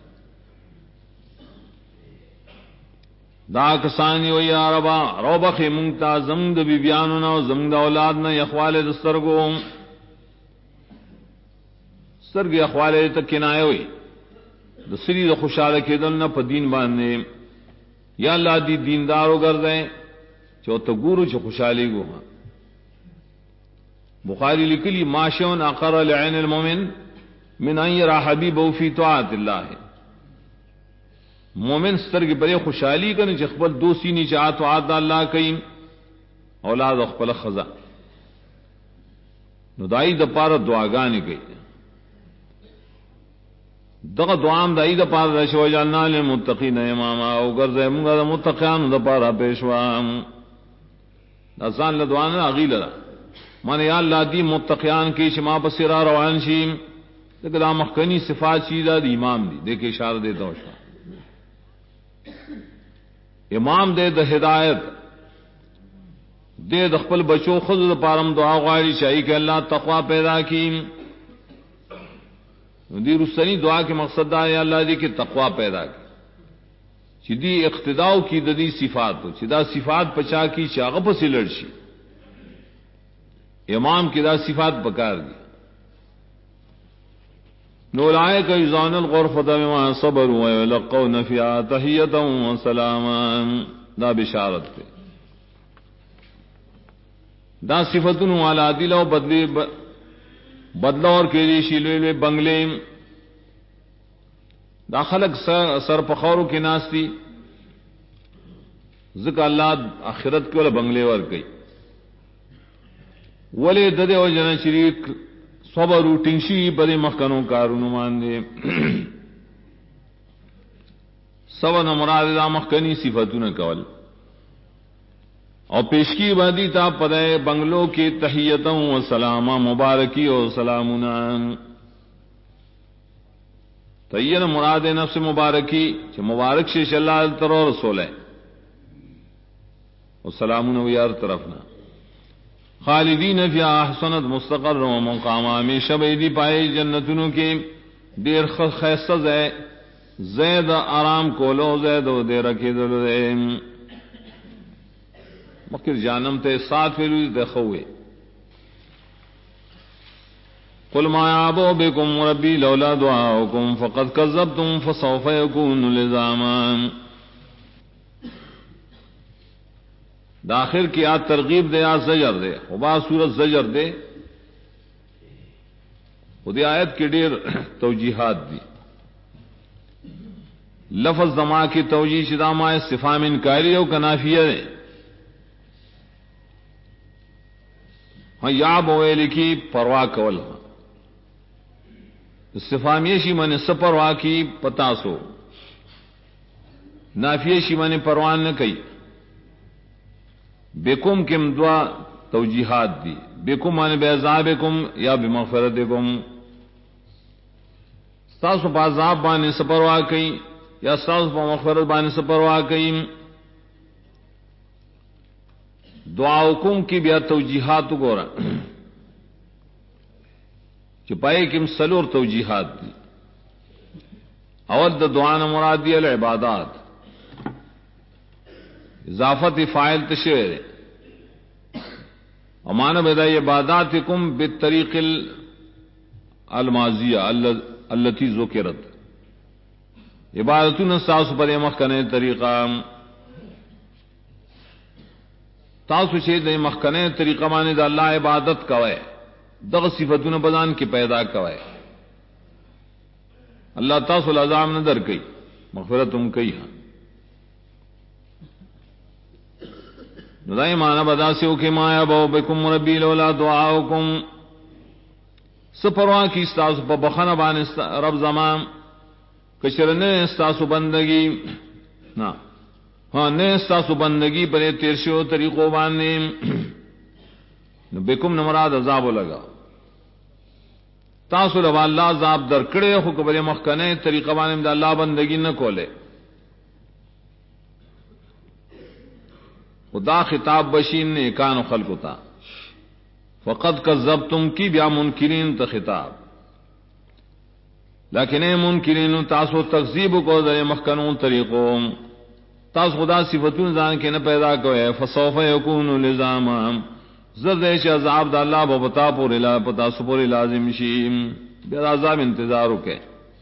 S1: دا کسانی و یا ربا روبخ مونتا زمد بی بیانونا و زمد اولادنا یخوال دسترگو سترگ یخوال تک کنائے ہوئی دسری دا خوشحال کے دلنا پا دین باندھنے یا اللہ دی دیندارو گردیں چو تگورو چو خوشحالی گو ہاں بخاری لکلی ماشون اقر لعین المومن من ان یرا حبیبو فی طاعت اللہ مومن سترګ پرې خوشحالی کنه چې خپل دوسی نه چاہت او عاد الله کین اولاد خپل خزا نو دای د پاره دعاګانې کوي دغه دعام دای د پاره شو جنان للمتقین اماما او ګرځي موږ د متقین د پاره پېښوا ځان له دعا نه اغیله معنی یا الله دی متقیان کې چې ما بصیرا روان شي لیکن مخکنی صفات چیزہ دی امام دی دیکھ اشارہ دیتا ہوں امام دے دا ہدایت دے دخپل بچو خود دا پارم دعا غاری چاہیے کہ اللہ تقوی پیدا کی دی رسنی دعا کے مقصد دا ہے اللہ دی کہ تقوی پیدا کی چدی اقتداء کی ددی صفات ہو چدا صفات پچا کی چاغ پسی لڑشی امام کی دا صفات پکار دی نولائے کا یزان الغرفۃ بما صبروا ويلقون فيها تحیۃ و سلاما دا بشارت تے دا صفتن والا دل و بدلا اور کیلی شیلوے بنگلے دا خلق سر پخورو کی ناستی ذکر اللہ آخرت کے والا بنگلے ور گئی ولی ددے و جن شریک صبر ٹنگشی بڑے مخکنوں کارونو ماندے سبن مراد دا مخکنی صفتون کول اور پیشکی بادی تا پدے بنگلوں کی تحیتوں و سلاما مبارکی و سلامنا تین مراد نفس مبارکی چھ مبارک شیش اللہ تر رسول ہے و سلامنا ویار طرفنا خالدین فی احسنت مستقر و مقام ہمیشہ بیدی پائے جنتنوں کے دیر خیصہ زید آرام کولو زید و دیر رکھی دلو دے مکر جانم تے ساتھ فیروز دخوے قل ما یعبو بکم ربی لولا دعاؤکم فقد کذبتم فسوف یکون لزاما داخر کی آج ترغیب دے آج زجر دے وبا صورت زجر دے خودی آیت کی دیر توجیحات دی لفظ دما کی توجیح شدامہ استفہام انکاری و کنافیہ دے ہاں یا بوئے لکھی پرواہ کول استفہامیہ شی من سپرواہ کی پتاسو نافیہ شی من پروان نہ کئی بکم کم دعا توجیحات دی بکم مانے بعذابکم یا بمغفرتکم ستاسو پا عذاب بانے سپرواہ کئی یا ستاسو پا مغفرت بانے سپرواہ کئی دعاؤکم کی بیا توجیحات گورا چپائے کم سلور توجیحات دی اول دا دعانا مرادی العبادات اضافت فاعل تشویر امان بدائی عباداتکم بالطریق الماضیہ التي ذکرت عبادتون ساس پر مخکنے طریقہ تاسو چھے دے مخکنے طریقہ مانے دا اللہ عبادت کوئے دغ صفتون بدان کی پیدا کوئے اللہ تاسو العذاب ندر کئی مغفرتم کئی ہاں ندائی مانا بدا سے اوکے مایا باو بکم ربی لولا دعاؤکم سپرواں کی استاسو پا بخنا بان رب زمان کشرنے استاسو بندگی نا ہاں نے استاسو بندگی پر تیرشو طریقوں بانے بکم نمراد عذاب لگا تاسو لبا اللہ عذاب در کڑے خو کبر مخکنے طریقہ بانے دا اللہ بندگی نہ کولے خدا خطاب بشین نے کان خلق تا فقد کذبتم کی بیا منکرین تا خطاب لیکن اے منکرین تاسو تکذیب کو در مخکنون طریقوں تاسو خدا صفتون زان کے نہ پیدا کوئے فسوف یکون لزاما زردیش عذاب دا اللہ ببتا پوری پتا سپوری لازم شیم بیا عذاب انتظارو کے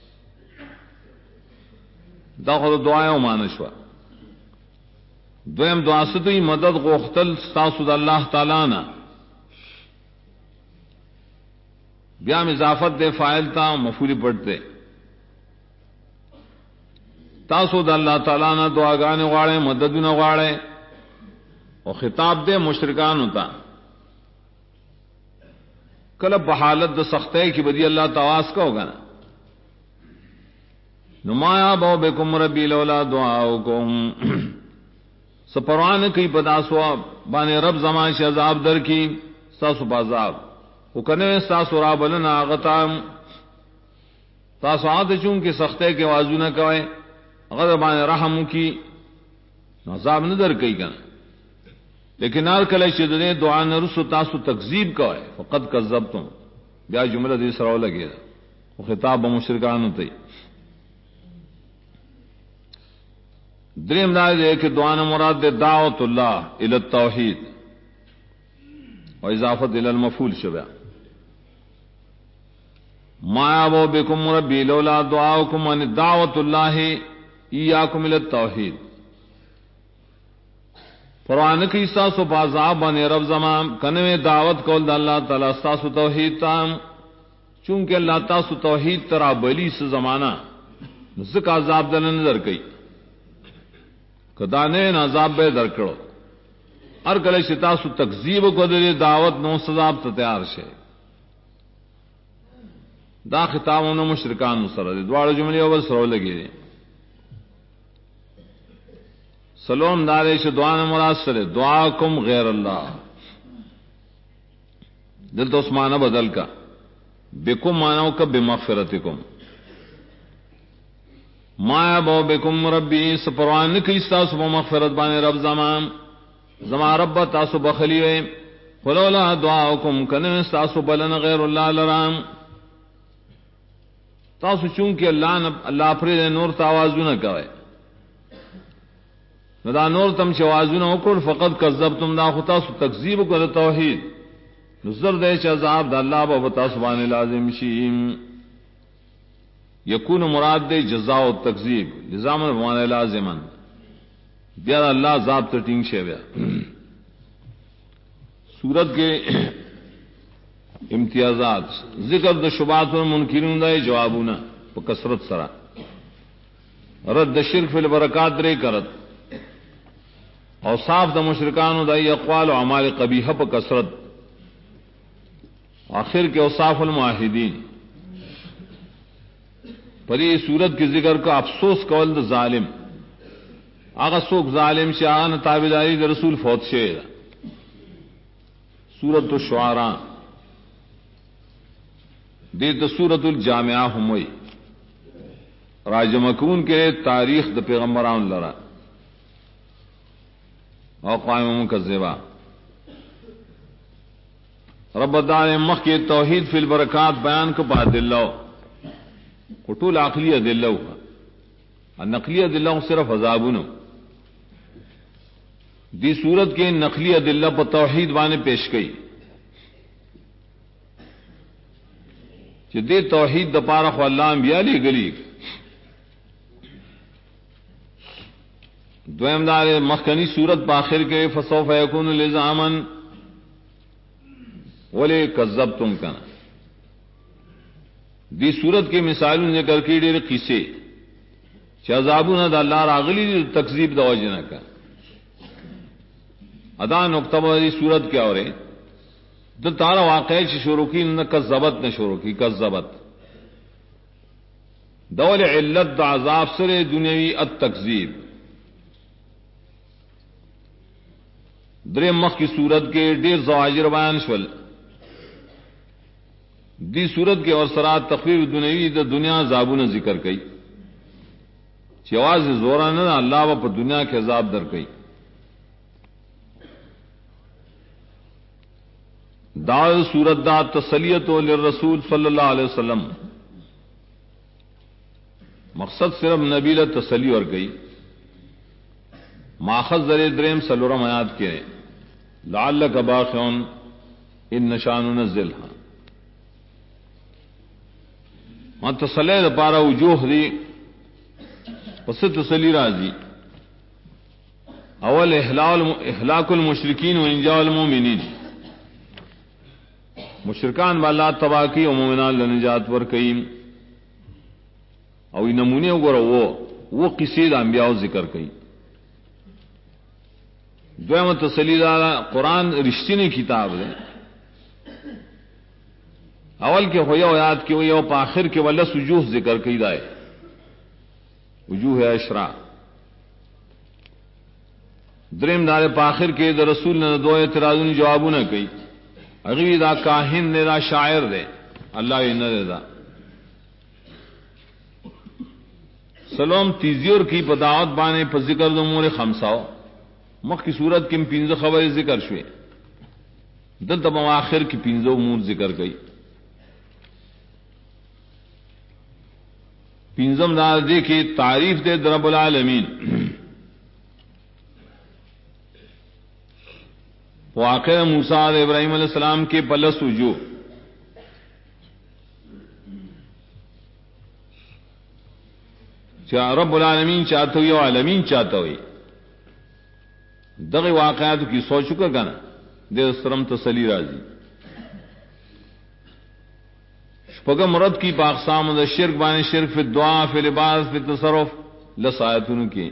S1: دا خود دعائیں مانشوا دویم دعا ستوی مدد غوختل ستاسو دا اللہ تعالیٰ نا بیام اضافت دے فائل تا مفولی پڑھتے تاسو دا اللہ تعالیٰ نا دعاگانے غاڑے مدد نہ غاڑے اور خطاب دے مشرکان ہوتا کلب بحالت دا سختے کی بدی اللہ تواس کا ہوگا نا نمایا باو بکم ربی لولا دعاؤکم سپروان کی پداسوا بانے رب زمان سے عذاب در کی ساسو بازاب وہ کنے ساسو رابلنا آغتام تاسعات چونکہ سختے کے وازو نہ کوئے اگر بان رحم کی عذاب نہ در کئی کنا لیکن نار کلے شدنے دعا نہ رسو تاسو تکذیب کوئے فقد کذبتم بیا جملہ دی سراو لگے وہ خطاب مشرکان ہوتے دریم دار دے کہ دعا نہ مراد دے دعوت اللہ الی التوحید و اضافت الی المفعول شبہ ما یعبو بکم ربی لولا دعاؤکم ان دعوت اللہ ایاکم الی التوحید قرآن کی ساسو بازاب بنے رب زمان کنوے دعوت کول دا اللہ تعالی ساسو توحید تام چونکہ اللہ تاسو توحید ترا بلی سے زمانہ ذک عذاب دن نظر کئی کدانے عذاب بے در کرو ہر کلے شتاسو تکذیب کو دے دعوت نو سزاب تیار شے دا خطاب انہوں مشرکان سر دے دوار جملے اول سرو لگے دے سلام دارے سے دعا مراد سر دعاکم غیر اللہ دل تو اس معنی بدل کا بکم مانو کا بمغفرتکم ما یعبو بکم ربی سپروان کی تاسو بمغفرت بانے رب زمان رب تاسو بخلیوے فلولا دعاؤکم کنن تاسو بلن غیر اللہ لرام تاسو چونکہ اللہ فرید نور تاوازو نہ کوئے دا نور تم شوازو نہ اکڑ فقط کذبتم دا خطاسو تکذیب کو دا توحید نظر دے چ عذاب دا اللہ بابتا سبحان لازم شیم یکون مراد دے جزاء و تکذیب لزام بمعنی لازما بیا اللہ ضابط ٹنگ شے بیا سورت کے امتیازات ذکر دا شبہات و منکرین دا جوابونا پا کثرت سرا رد دا شرک فی البرکات درے کرت اوصاف دا مشرکانو دا اقوال و اعمال قبیحہ پا کثرت آخر کے اوصاف المعاہدین پر یہ صورت کے ذکر کا افسوس قول دا ظالم آغا سوک ظالم سے آغا تابداری دا رسول فوت شیر سورت الشعراء دیتا سورت الجامعہ ہموئی راجمکون کے تاریخ دا پیغمبران لرا اور قائم مکذبہ رب دار مخ کے توحید فی البرکات بیان کو پا دلو کٹول عقلی دلو نقلی دلو صرف عذابونو دی صورت کے نقلی دلہ پر توحید بانے پیش گئی کہ دے توحید دپارہ خو اللہ انبیاء لی گلی دویم دار مخکنی صورت پاخر کے فسوف یکون لزامن ولی کذبتم کنا دی صورت کے مثالوں ذکر کی ڈیر قصے عذابون دا اللہ راغلی تکذیب دا وجنہ کا ادا نقطہ دی صورت کیا ہو رہے تو تارا واقعی سے شروع کی نہ کذبت نہ شروع کی کذبت دول علت دا عذاب سر دنیاوی التکذیب دریم مخ کی صورت کے ڈیر زواجر بیان شول دی صورت کے اور سرات تخفیف دنیاوی دا دنیا عذابون ذکر کئی چواز زورا نہ اللہ و پر دنیا کے عذاب در کئی دعوی صورت دا تسلیت للرسول صلی اللہ علیہ وسلم مقصد صرف نبیل تسلی اور گئی ماخذ ذر دریم سلورم آیات کے لعلک باخعن ان نشان ننزلها ما تسلی دا پارا وجوہ دی پس تسلی راضی اول احلاک المشرکین و انجاء المومنین مشرکان والا تباہ کی و مومنان لنجات ورکیم او نمونے وګورو وہ قصے د انبیاء ذکر کړي دویمه تسلی دا قرآن رښتینی کتاب دی اول کې هو یو یاد کې یو په آخر کې ولس وجوه ذکر کړي دا وجوه اشرا دریم دار په آخر کې د رسول نه دوه اعتراضونو جوابونه کوي اغوی دا کاہن نے دا شاعر دے اللہ ہی نہ دے دا سلام تیزیور کی پداوت بانے پر ذکر د امور خمساو مخ کی صورت کی پنځه خبرې ذکر شوې دلته مواخر کی پنځه امور ذکر کړي پنځم دا دې کې تعریف دے رب العالمین واقع موسی علیہ ابراہیم علیہ السلام کے پلس وجو چا رب العالمین چاہتے ہوئی عالمین چاہتے ہوئی دغی واقعات کی سوچ چکا گنا دے سرم تسلی راضی شپگم رد کی پاقسام دا شرک بانے شرک فی الدعا فی لباس فی تصرف لسایتون کی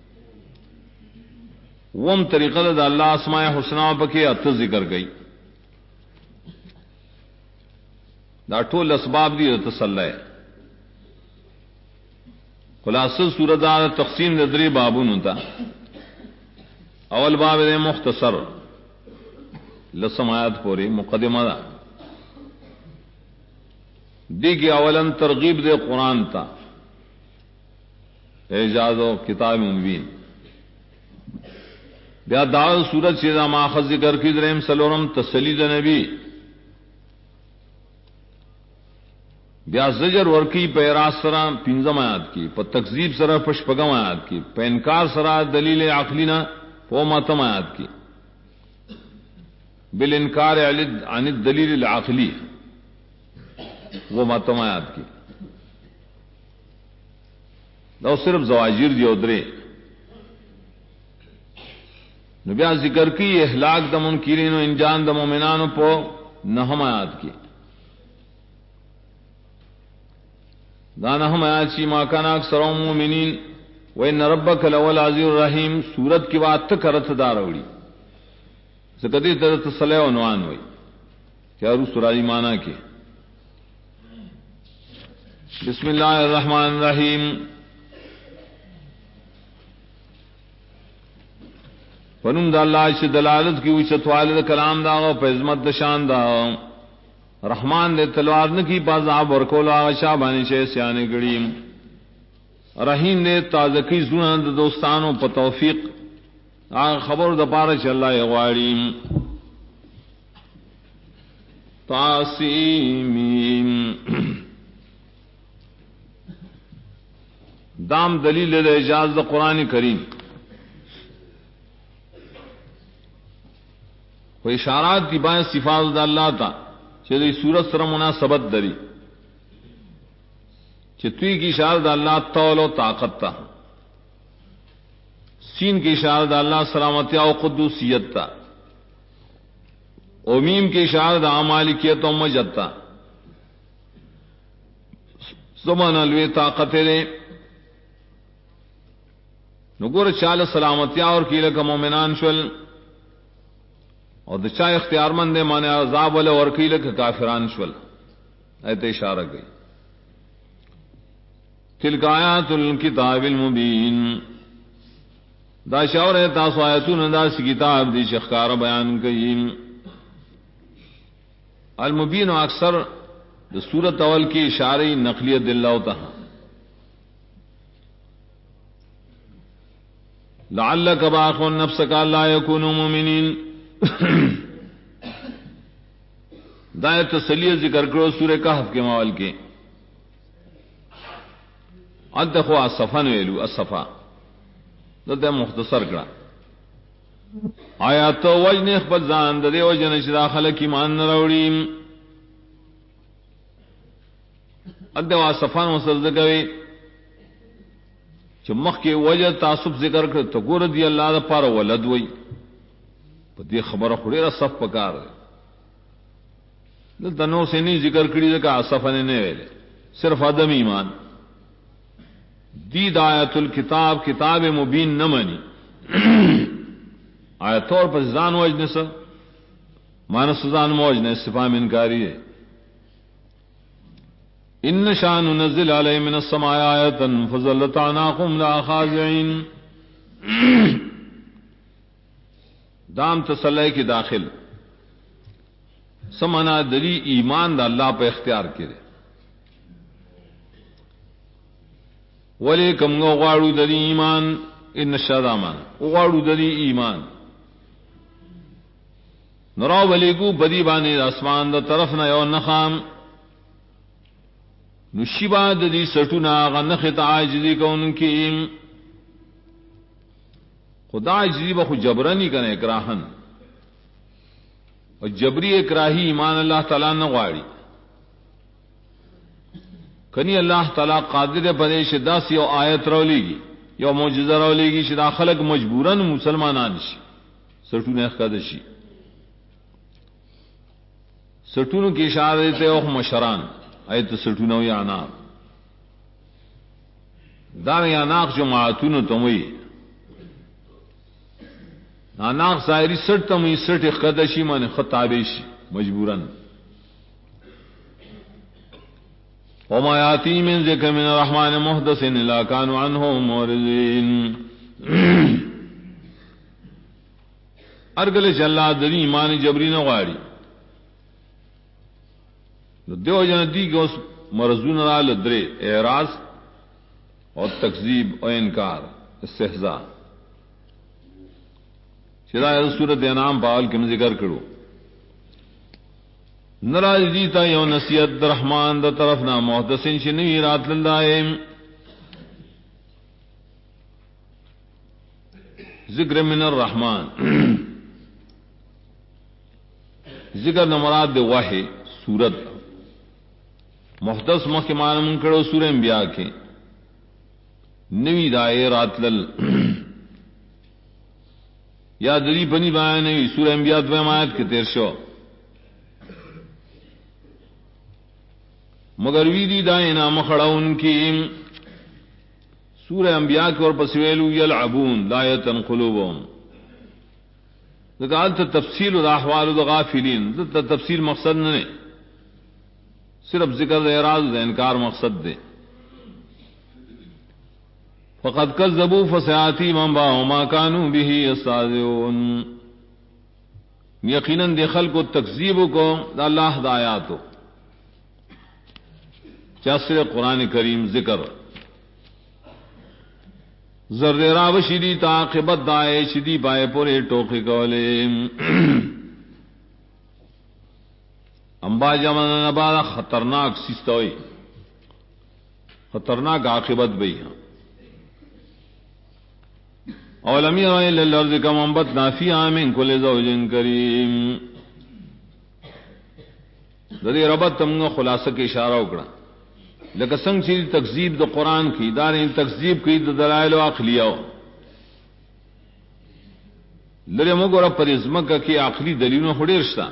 S1: وم طریقہ دا اللہ اسماء حسنہ پکے ات ذکر گئی دا ټول اسباب دی تسلی خلاصہ سورۃ تقسیم دری بابون ہوتا اول باب دے مختصر لسم آیات پوری مقدمہ دا دی کی اولن ترغیب دے قرآن تا اعجاز و کتاب مبین بیا دعوت سورت سیدہ ماخذ ذکر کی درہم سلورم تسلی دا نبی بیا زجر ورکی پہ اعراض سرا پنځم آیات کی پہ تکذیب سرا پشپگم آیات کی پہ انکار سرا دلیل عقلینا پہ ماتم آیات کی بالانکار عن الدلیل العقلی وہ ماتم آیات کی دو صرف زواجر دی ادرے نبیا ذکر کی اہلاک دا منکرین و انجان دا مومنان پو نہم آیات کی دانہم آیات چی ما کان اکثرهم مومنین وان ربک لهو العزیز الرحیم سورت کی بات کرت داروڑی سکتی ترت صلی و عنوان ہوئی کیا رو سرائی مانا کے بسم اللہ الرحمن الرحیم فنم دا اللہ چھ دلالت کی وچت والد کلام دا و پہ عظمت دشان دا رحمان دے تلوار نکی پازاب ورکولا شابانی چھ سیانے گڑیم رحیم دے تازکی زنان دوستانو پا توفیق آغا خبر دا پارا چھ اللہ اغواریم تاسیمیم دام دلیل دے اجاز دا قرآن کریم و اشارات دی بائیں صفات دا اللہ تا چھے دی سورت سر مناسبت دری چھے توی کی اشارت دا اللہ طول و طاقت تا سین کی اشارت دا اللہ سلامتیہ و قدوسیت تا او میم کی اشارت دا مالکیت و مجد تا زمان الوی طاقت دے نگور چال سلامتیہ اور کی لکا مومنان شول اور دچا اختیار مند مانے عذاب والا ورکیل کے کافران شول ایت اشارہ گئی تلک آیات الکتاب المبین دا شاور ہے تاسو آیتون دا سی کتاب دی شخکار بیان کئی المبین و اکثر دا سورت اول کی اشارہ نقلیت اللہ تہا لعلک باخ نفسک لا یکونوا مومنین دائیں تسلیہ ذکر کرو سورہ کہف کے موال کے ادخو اصفن ویلو اصفا دتے مختصر کرا آیا تو وجن خپل ځان د دې وجنه چې داخله کی مان نه راوړي ادو اصفن وسل کوي چې مخ کې وجه تعصب ذکر کړ ته ګور دی الله د پاره ولد وای په دې خبره خوري را صف پکار دلته نو سے نہیں ذکر کړی ځکه اصفن نه ویل صرف عدم ایمان دید آیت الکتاب کتاب مبین نہ مانی آیت طور پر زان وجن سے مانس زان موجن استفہام انکاری ہے ان شان ننزل علیہ من السماء آیتا فظلت عناقم لا خاضعین دام تسلی کی داخل سمنا دلی ایمان دا اللہ پہ اختیار کرے ولیکم غواړو د ایمان ان شدامان غواړو د ایمان نورا ولیکو بدی باندې اسمان د طرف نه یو نخام نشیبا د دې سټونا غنخ تعاجزی کوونکی خدا عجزی بخو جبرانی کنه اکراہن اور جبری اکراہی ایمان اللہ تعالیٰ نہ غواړي کنی اللہ تعالیٰ قادر پدیش داس یو آیت رولیگی یو معجزہ رولیگی شدا خلق مجبوراً مسلمانان شي سټونه اخدشي سټونو کی اشارے تے او مشران ایت سټونو یا انا دار یا ناق جماعتونو تموی ناق ظاہری سٹ تموی سٹ اخدشی من خطابیش مجبوراً وما یاتی من ذکر من الرحمن محدث الا كانوا عنه معرضین ارگل چلا دنی ایمان جبری نہ غواړي دیو جن دی کو مرزون را لدرے اعراض اور تکذیب اور انکار استہزاء شرائع صورت انعام باول کے ذکر کرو نراج دیتا یو نصیحت رحمان دا طرف نا محدثین شنوی رات للدائم ذکر من الرحمن ذکر نمراد دے واحی سورت محدث مخ کے معنی من کرو سورہ انبیاء کے نوی دائے رات لل یا دری بنی بایا نوی سورہ انبیاء دویم آیت کے تیر شو مگر ویدی دائیں نام کھڑا ان کی سورہ انبیاء کے اور پسویلو یلعبون دایتن قلوبهم ذکر تفصیل الاحوال الغافلین تفصیل مقصد نہیں صرف ذکر اعراض انکار مقصد دے فقد کذبوا فسیاتی من باء ما كانوا به یستهزئون یقیناً دخل کو تکذیب کو اللہ ہدایاتو چاسر قرآن کریم ذکر ذرا وشدی تعاقبت دائے شدی بائے پورے ٹوکے کولے امبا جمن نبا خطرناک سستوئی خطرناک عاقبت بئی اولم یروا الی الارض کما انبتنا فیہا من کل زوج کریم ذری ربط تم خلاصہ کے اشارہ اکڑا لکه څنګه چې تکذیب د قران کی دارین تکذیب کی د دلائل عقلیو لره موږ را پرېزمکه کې عقلی دلیلونه هډیر شته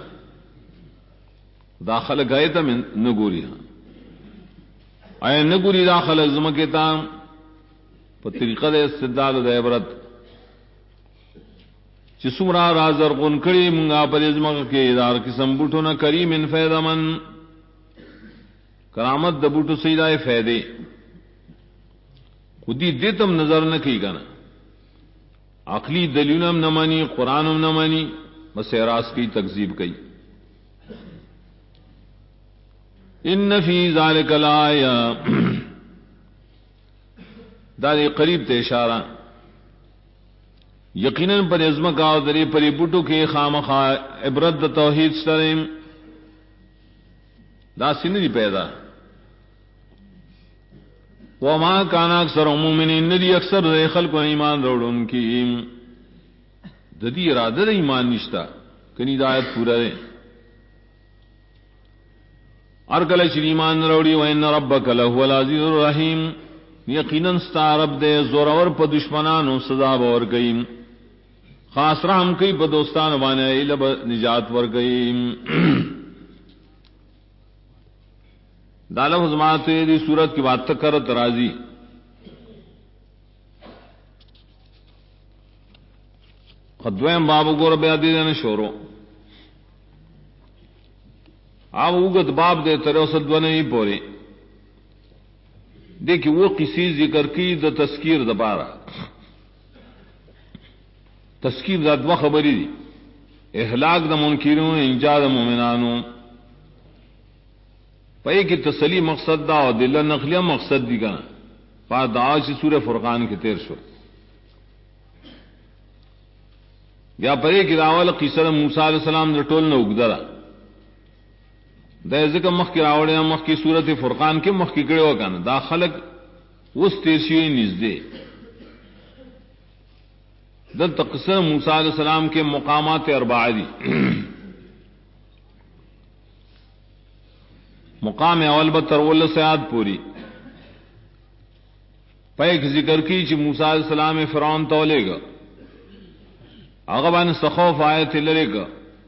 S1: داخله غایت من نګوري آیا نګوري داخله زمکه تا په طریقه د استدلال د عبرت چې سورا رازر غون کړي موږ پرېزمکه کې دار قسم بوټونه کریم ان فیدمن کرامت دبوٹو سیدائے فیدے خودی دیتم نظر نہ کی گنا عقلی دلیلم نہ مانی قرآنم نہ مانی بس اعراض کی تکذیب کی ان فی ذلک لآیہ دار قریب تے اشارہ یقیناً پر عظمت کا دری پری بوٹو کے خامخا عبرت توحید سرم دا سندی پیدا وما کان اکثر مومنین ندی اکثر خلق ایمان روڑن کی ددی ارادہ ایمان نشتا کنی دایت پورا ہے ارکل شری ایمان روڑی وان ربک لهو العزیز الرحیم یقینا ستا رب دے زورور په دشمنانو سزا ور گئی خاص رحم کی په دوستان باندې لب نجات ور گئی دالو حضمات دی صورت کی بات تک کرت راضی خدویم باب گور بیا دیدن شورو آپ اوگت باب دے ترے سدونے ہی پورے دیکھی وہ کسی ذکر کی د تذکیر دبارہ تذکیر دا دو خبری دی احلاق دا منکرون انجاد مومنانو پئی کی تسلی مقصد دا اور دل نقلیہ مقصد دی گنا پا دعا چی سورہ فرقان کی تیر شو یا پرے کی راول قصہ موسیٰ علیہ السلام در ٹول نہ اگدرا دا ذکر مخ کی راوڑے مخ کی سورت فرقان کے مخ کی کڑے وکانا دا خلق اس تیرشی نزدے دل تقصر موسیٰ علیہ السلام کے مقامات اربعہ دی مقام اول بترول سیاد پوری پیک ذکر کی چی موسیٰ علیہ السلام فرعون تولے گا اغبان سخوف آیت لرے گا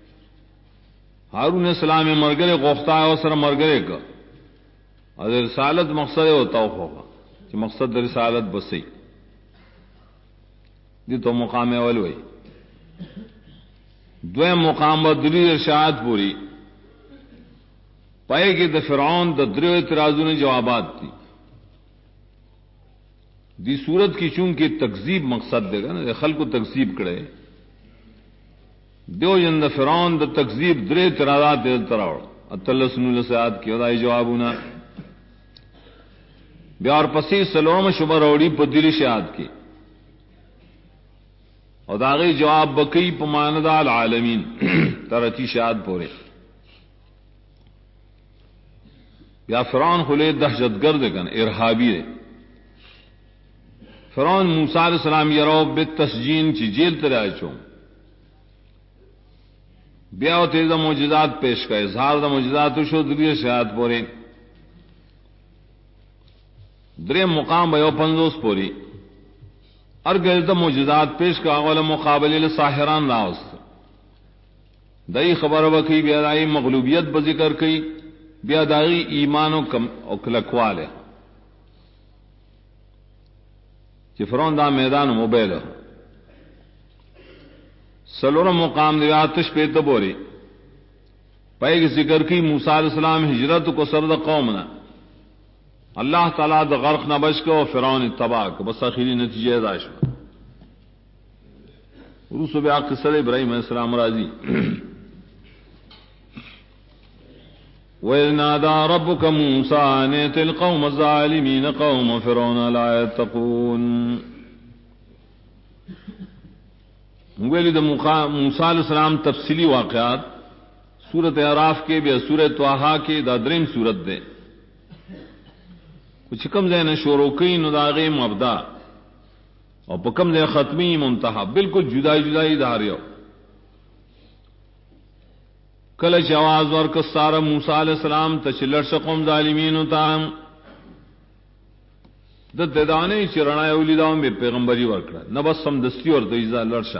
S1: ہارون السلام مرگرے غوفتہ ہے سر مرگرے کا اور رسالت مقصد ہوتا ہوگا کہ مقصد رسالت بسی دی تو مقام اول ہوئی دویم مقام بدری ارشاد پوری پائے کہ د فرعون د درو اعتراضوں نے جوابات دی دی صورت کی چونکہ تکذیب مقصد دے گا نا خلق کو تکذیب کرے دیو جن فرعون د تکذیب درے اعتراضات دے تراوڑ اتلسن السیاد کی ودائی جوابونا بیار پسی سلوم شبہ روڑی پدری شہاد کی اور داغی جواب بکی پماندہ العالمین ترچی شہاد پورے یا فرعون خلے دہشت گرد کن ارہابی ہے فرعون موسیٰ علیہ السلام یرو بالتسجین چی جیل ترائے چون بیاو تیزا معجزات پیش کا اظہار دا معجزات شو دری شہاد پورے درے مقام بیو پنزوس پوری ارگز دا معجزات پیش کا اول مقابلے لساحران راوست دائی خبر وکی بیادائی مغلوبیت بذکر کی بیادائی ایمان و کلکوال ہے کہ فرعون دا میدان مبیل ہے سلور مقام دے آتش پہ تبوری پائے ذکر کی موسیٰ علیہ السلام ہجرت کو سرد قومنا اللہ تعالیٰ دا غرق نہ بچ کو فرعون تباہ کو بس آخری نتیجہ داشت روس بیا قصر ابراہیم علیہ السلام راضی وَإِذْ نَادَى رَبُّكَ مُوسَىٰ أَنِ ائْتِ الْقَوْمَ الظَّالِمِينَ قَوْمَ فِرْعَوْنَ لَا يَتَّقُونَ مویلی دا موسیٰ علیہ السلام تفصیلی واقعات سورت اعراف کے بیا سورت طٰہٰ کے دا دریم سورت دے کچھ کم زین شوروکی نداغی مبدا اور پکم زین ختمی منتہا بالکل جدائی جدائی داریو کلچ آواز ورک سارا موسیٰ علیہ السلام تچلر شقوم ظالمین تاہم ددانے چرنا اولیداؤں بے پیغمبری ورکڑا نبس سم دستی اور دیزا لرشا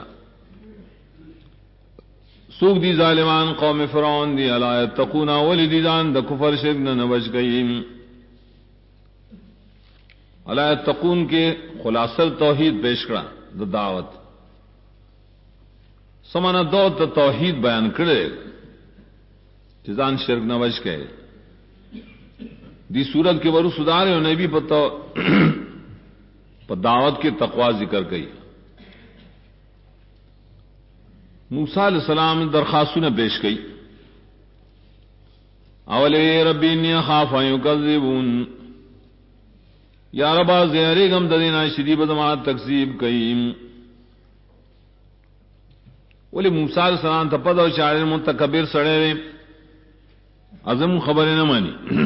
S1: سوک دی ظالمان قوم فرعون دی علا یتقونا ولیدان دا کفر شرکن نبچ گئیم علا یتقون کے خلاصر توحید پیش کرا دا دعوت سمانا دو تا توحید بیان کرے چیزان شرک نبچ گئے دی صورت کے برو سدارے انہیں بھی پر دعوت کے تقوی ذکر گئی موسیٰ علیہ السلام درخواستوں نے پیش کی اول ربی انی اخاف ان یکذبون یا ربا زہری غم ددینا شدید بدما تکذیب کئیم ولی موسیٰ علیہ السلام تپد و شاعر متکبر سڑے عظم خبر نہ مانی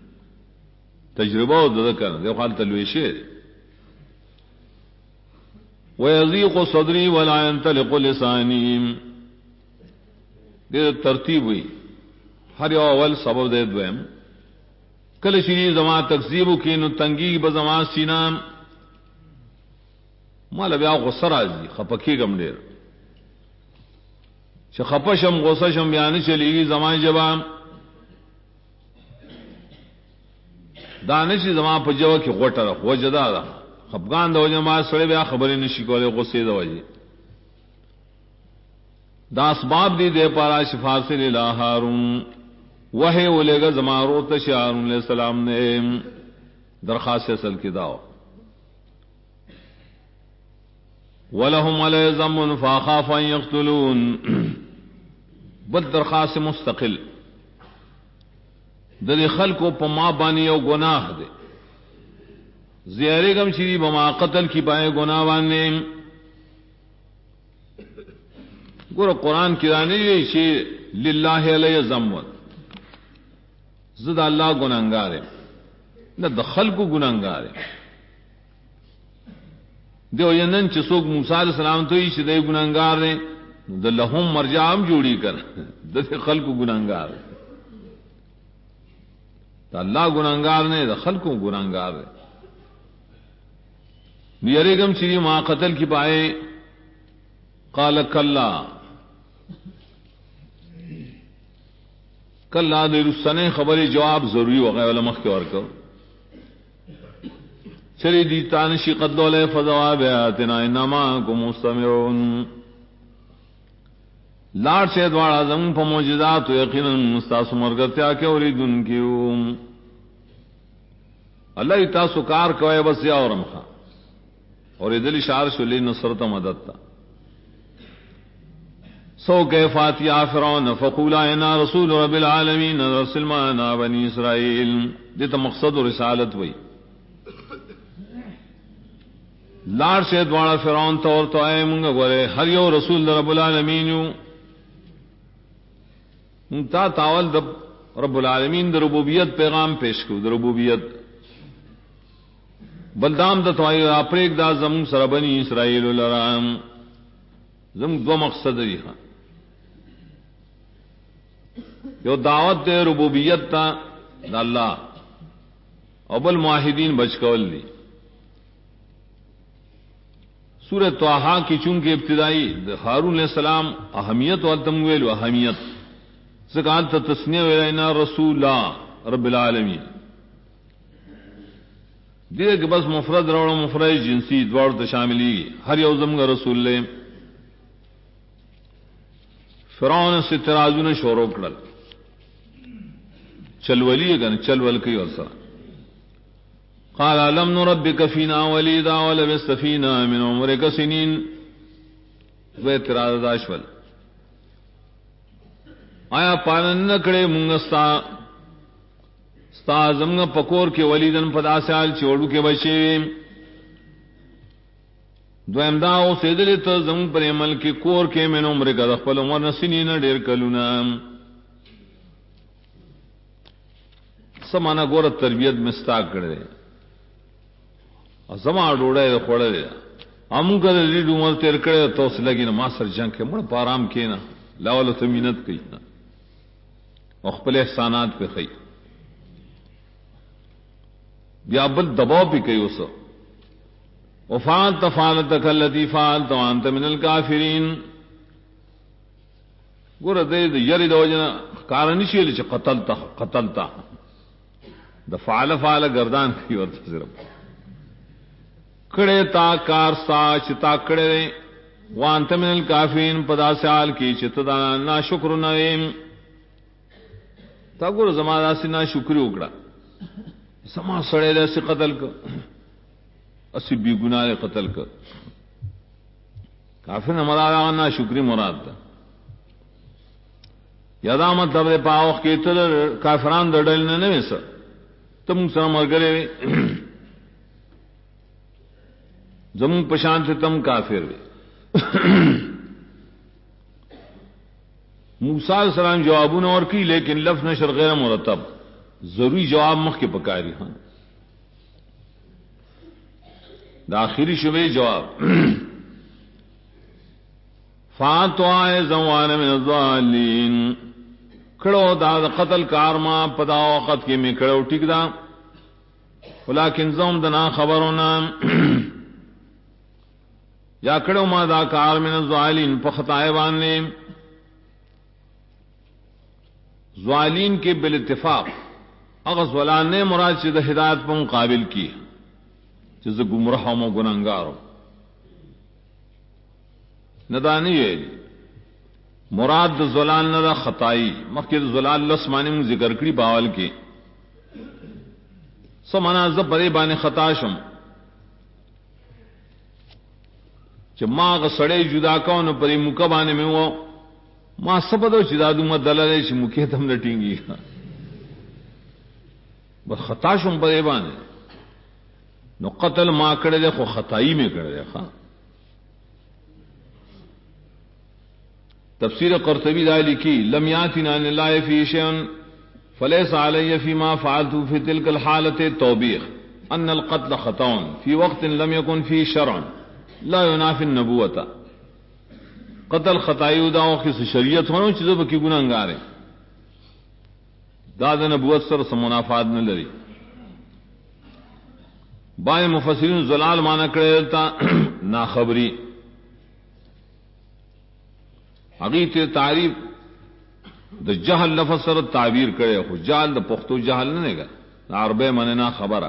S1: تجربہ ذکر دیو خال تلویشے وَيَضِيقُ صَدْرِي وَلَا يَنْطَلِقُ لِسَانِي دے ترتیب ہوئی ہر اول سبب دے دویم کل شری زما تکذیب کی نو تنگی بزما سینہ مالا بیا غصہ راځي خپکی گم ډیر چې خپشم غصہ شم بیان چلیږي زما جواب دانش زما په جو کې غوټه وجدا ده خفغان د وجما سره بیا خبرې نشي کولای غصې د وجه دا اسباب دی دے پارا شفا سے للہ ہارون وحی ولے گا زمارو تشارون علیہ السلام نے درخواست اصل کی داو وَلَهُمْ عَلَيْهِ ذَنبٌ فَأَخَافُ أَن يَقْتُلُونِ بد درخواست مستقل دل خلق کو پما بانی او گناہ دے زیارے گم چری بما قتل کی پائے گناہ باندے گورو قرآن کی رانے یہ شی للہ علیہ زمت زد اللہ گناہگار ہے نہ دخل کو گناہگار ہے دیو ینن چسوک موسیٰ علیہ السلام تو ہی دے گناہگار نے د لہم مرجعام جوڑی کر د خلق کو گناہگار ہے تو اللہ گناہگار نے د خلق کو گناہگار ہے نیرے گم چری ما قتل کی پائے قال کلا کلا دے رسنے خبر جواب ضروری وغیرہ علماء کے ورکو چری دی تانشی قدولے فضواب آتنا انما کو مستمعون لاڑ سے دوارا زمون پا موجزات و یقینا مستاس مرگتیا کے اوریدن کیوں اللہ تاسو کار کوئے بس یا اور مخا اور ادھر اشار شلی نصرت مدد تا سو کیفات یا فرعون فقولا انا رسول رب العالمین رسل معنا بنی اسرائیل دیتا مقصد و رسالت وئی لاڑ سے دوارا فرعون طور تو آئے منگا گورے ہر یو رسول رب العالمین تا تاول رب العالمین در ربوبیت پیغام پیش کو در ربوبیت بلدام دا توائی اپریک دا زمون سر بنی اسرائیل لرام زم دو مقصد ریخا یو دعوت دے ربوبیت تا دا اللہ اول معاہدین بچ کول دی سورہ طٰہٰ کی چونکہ ابتدائی ہارون علیہ السلام اہمیت والتمویل و اہمیت زکات تسنیہ وینا رسول رب العالمین دیکھ کہ بس مفرد روڑا مفرد جنسی دوڑ تو شاملی ہر یوزم کا رسول لے فرعون سے ترازو نے شورو کڑل چلولی گن چلول کی ورسا قال لم نربك فينا وليدا ولبثت فينا من عمرك سنين و اعتراض داشول آیا پالن نکڑے منگستا ستا زمگا پکور کے ولیدن پدا سال چوڑو کے بچے دویم داو سیدلی تا زمگ پر عمل کے کور کے من عمر کا دخپل عمر سنین دیر کلونا سمانا گورت تربیت مستاق کردے زمان ڈوڑے خوڑے دے امون کا دلیل عمر تیر کرے تو اس لگی نا ماسر جنگ کے مڑ پارام کینا لاولو تمینت کی اخپل احسانات پہ خی بیا بل دباؤ پہ کئی اسو وفعلت فعلتک اللتی فعلت وانت من الکافرین گورا دے یری دو جنا کارنشی لی چھ قتلتا دا فعل گردان کی ورطا صرف کڑے تا کار سا چتا کڑے وانت من الکافرین پدا سیال کی چتا نا شکر نویم تا گورا زمانہ سی نا شکری اکڑا سما سڑے دے سے قتل کر اسی بی گناہ قتل کر کافر نے مراد آنا شکری مراد تھا یادا مطلب دے پاوخ کے تر کافران در ڈلنے نہیں سر تم سر مر گرے زمون پشان سے تم کافر موسیٰ علیہ السلام جوابون اور کی لیکن لفظ نشر غیر مرتب ضروری جواب مخ کے پکاری ہاں داخری شبہ جواب فاتو آئے زوان من الظالین کھڑو دا قتل کارما پدا وقت کے میں کھڑو ٹھیک دا ولیکن زوم دنا خبرونا یا کھڑو ما دا کار من الظالین پختائے باننے ظالین کے بالاتفاق اغز ولانے مراد چیز ہدایت پر مقابل کی چیز گمراہوں و گناہگاروں ندانی ہے مراد زلال ندا خطائی مخیر زلال لسمانی من ذکر کری باول کی سمانا زبرے بانے خطاشم چھ ما غسڑے جدا کون پری مکبانے میں وہ ما سبدو چھ دادو ما دلالے چھ مکیتم لٹینگی بس خطاشم پرے بانے نو قتل ما کړه دے خو خطائی میں کړه دے خان تفسیر قرطبی دا لکھی لم یاتنا ان اللہ فی شیء فلیس علی فیما فعلت فی تلک الحالۃ توبیخ ان القتل خطا فی وقت لم یکن فی شرع لا ینافی النبوۃ قتل خطائی دا او شریعت ہونو چیزوں کی گناہگار ہے دا نبوت سر منافات نہ لری بائے مفسرین زلال مانا کرے تا ناخبری حقیقت تعریف دا جہل لفظ سر تعبیر کرے خو جہل دا پختو جہل نہ گا عربے من نا خبر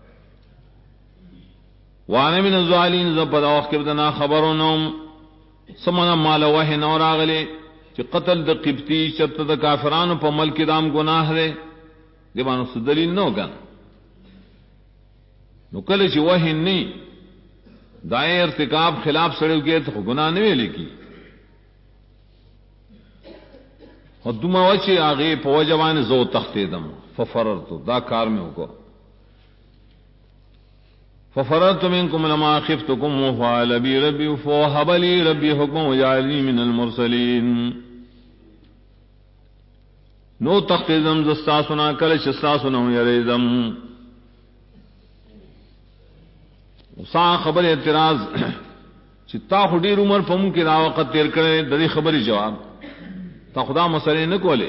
S1: وانا من الظالین زبد وقت نا خبرونم سمنا مال وحی نور آگلے چی قتل دا قبطی چرت دا کافران پا ملک دام گناہ دے دیبانو سے دلیل نو گن نو کل چی وحی نہیں دائیں ارتکاب خلاف سڑے گئے تو گناہ نہیں لکی اور دما وچے آگے پوجوان زو تختے دم ففررتو دا کار میں ہوگا ففررت منکم لما خفتکم وفعل بی ربی فوہب لی ربی حکم وجعلنی من المرسلین نو تختے دم زستا سنا کلش استا سنا یریدم سا خبر اعتراض چتا خودی عمر پم کی دا وقت تیر کرے دری خبری جواب تا خدا مسئلے نہ کولے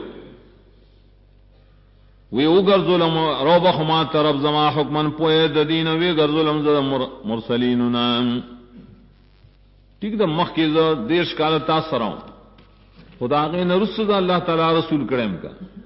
S1: وی اوگر ظلم روب خما طرف زما حکمن پوئے دین وی گر ظلم ز مرسلیننا ٹھیک دا مخ کی دیش کال تا سراؤ خدا کے نرسد اللہ تعالی رسول کریم کا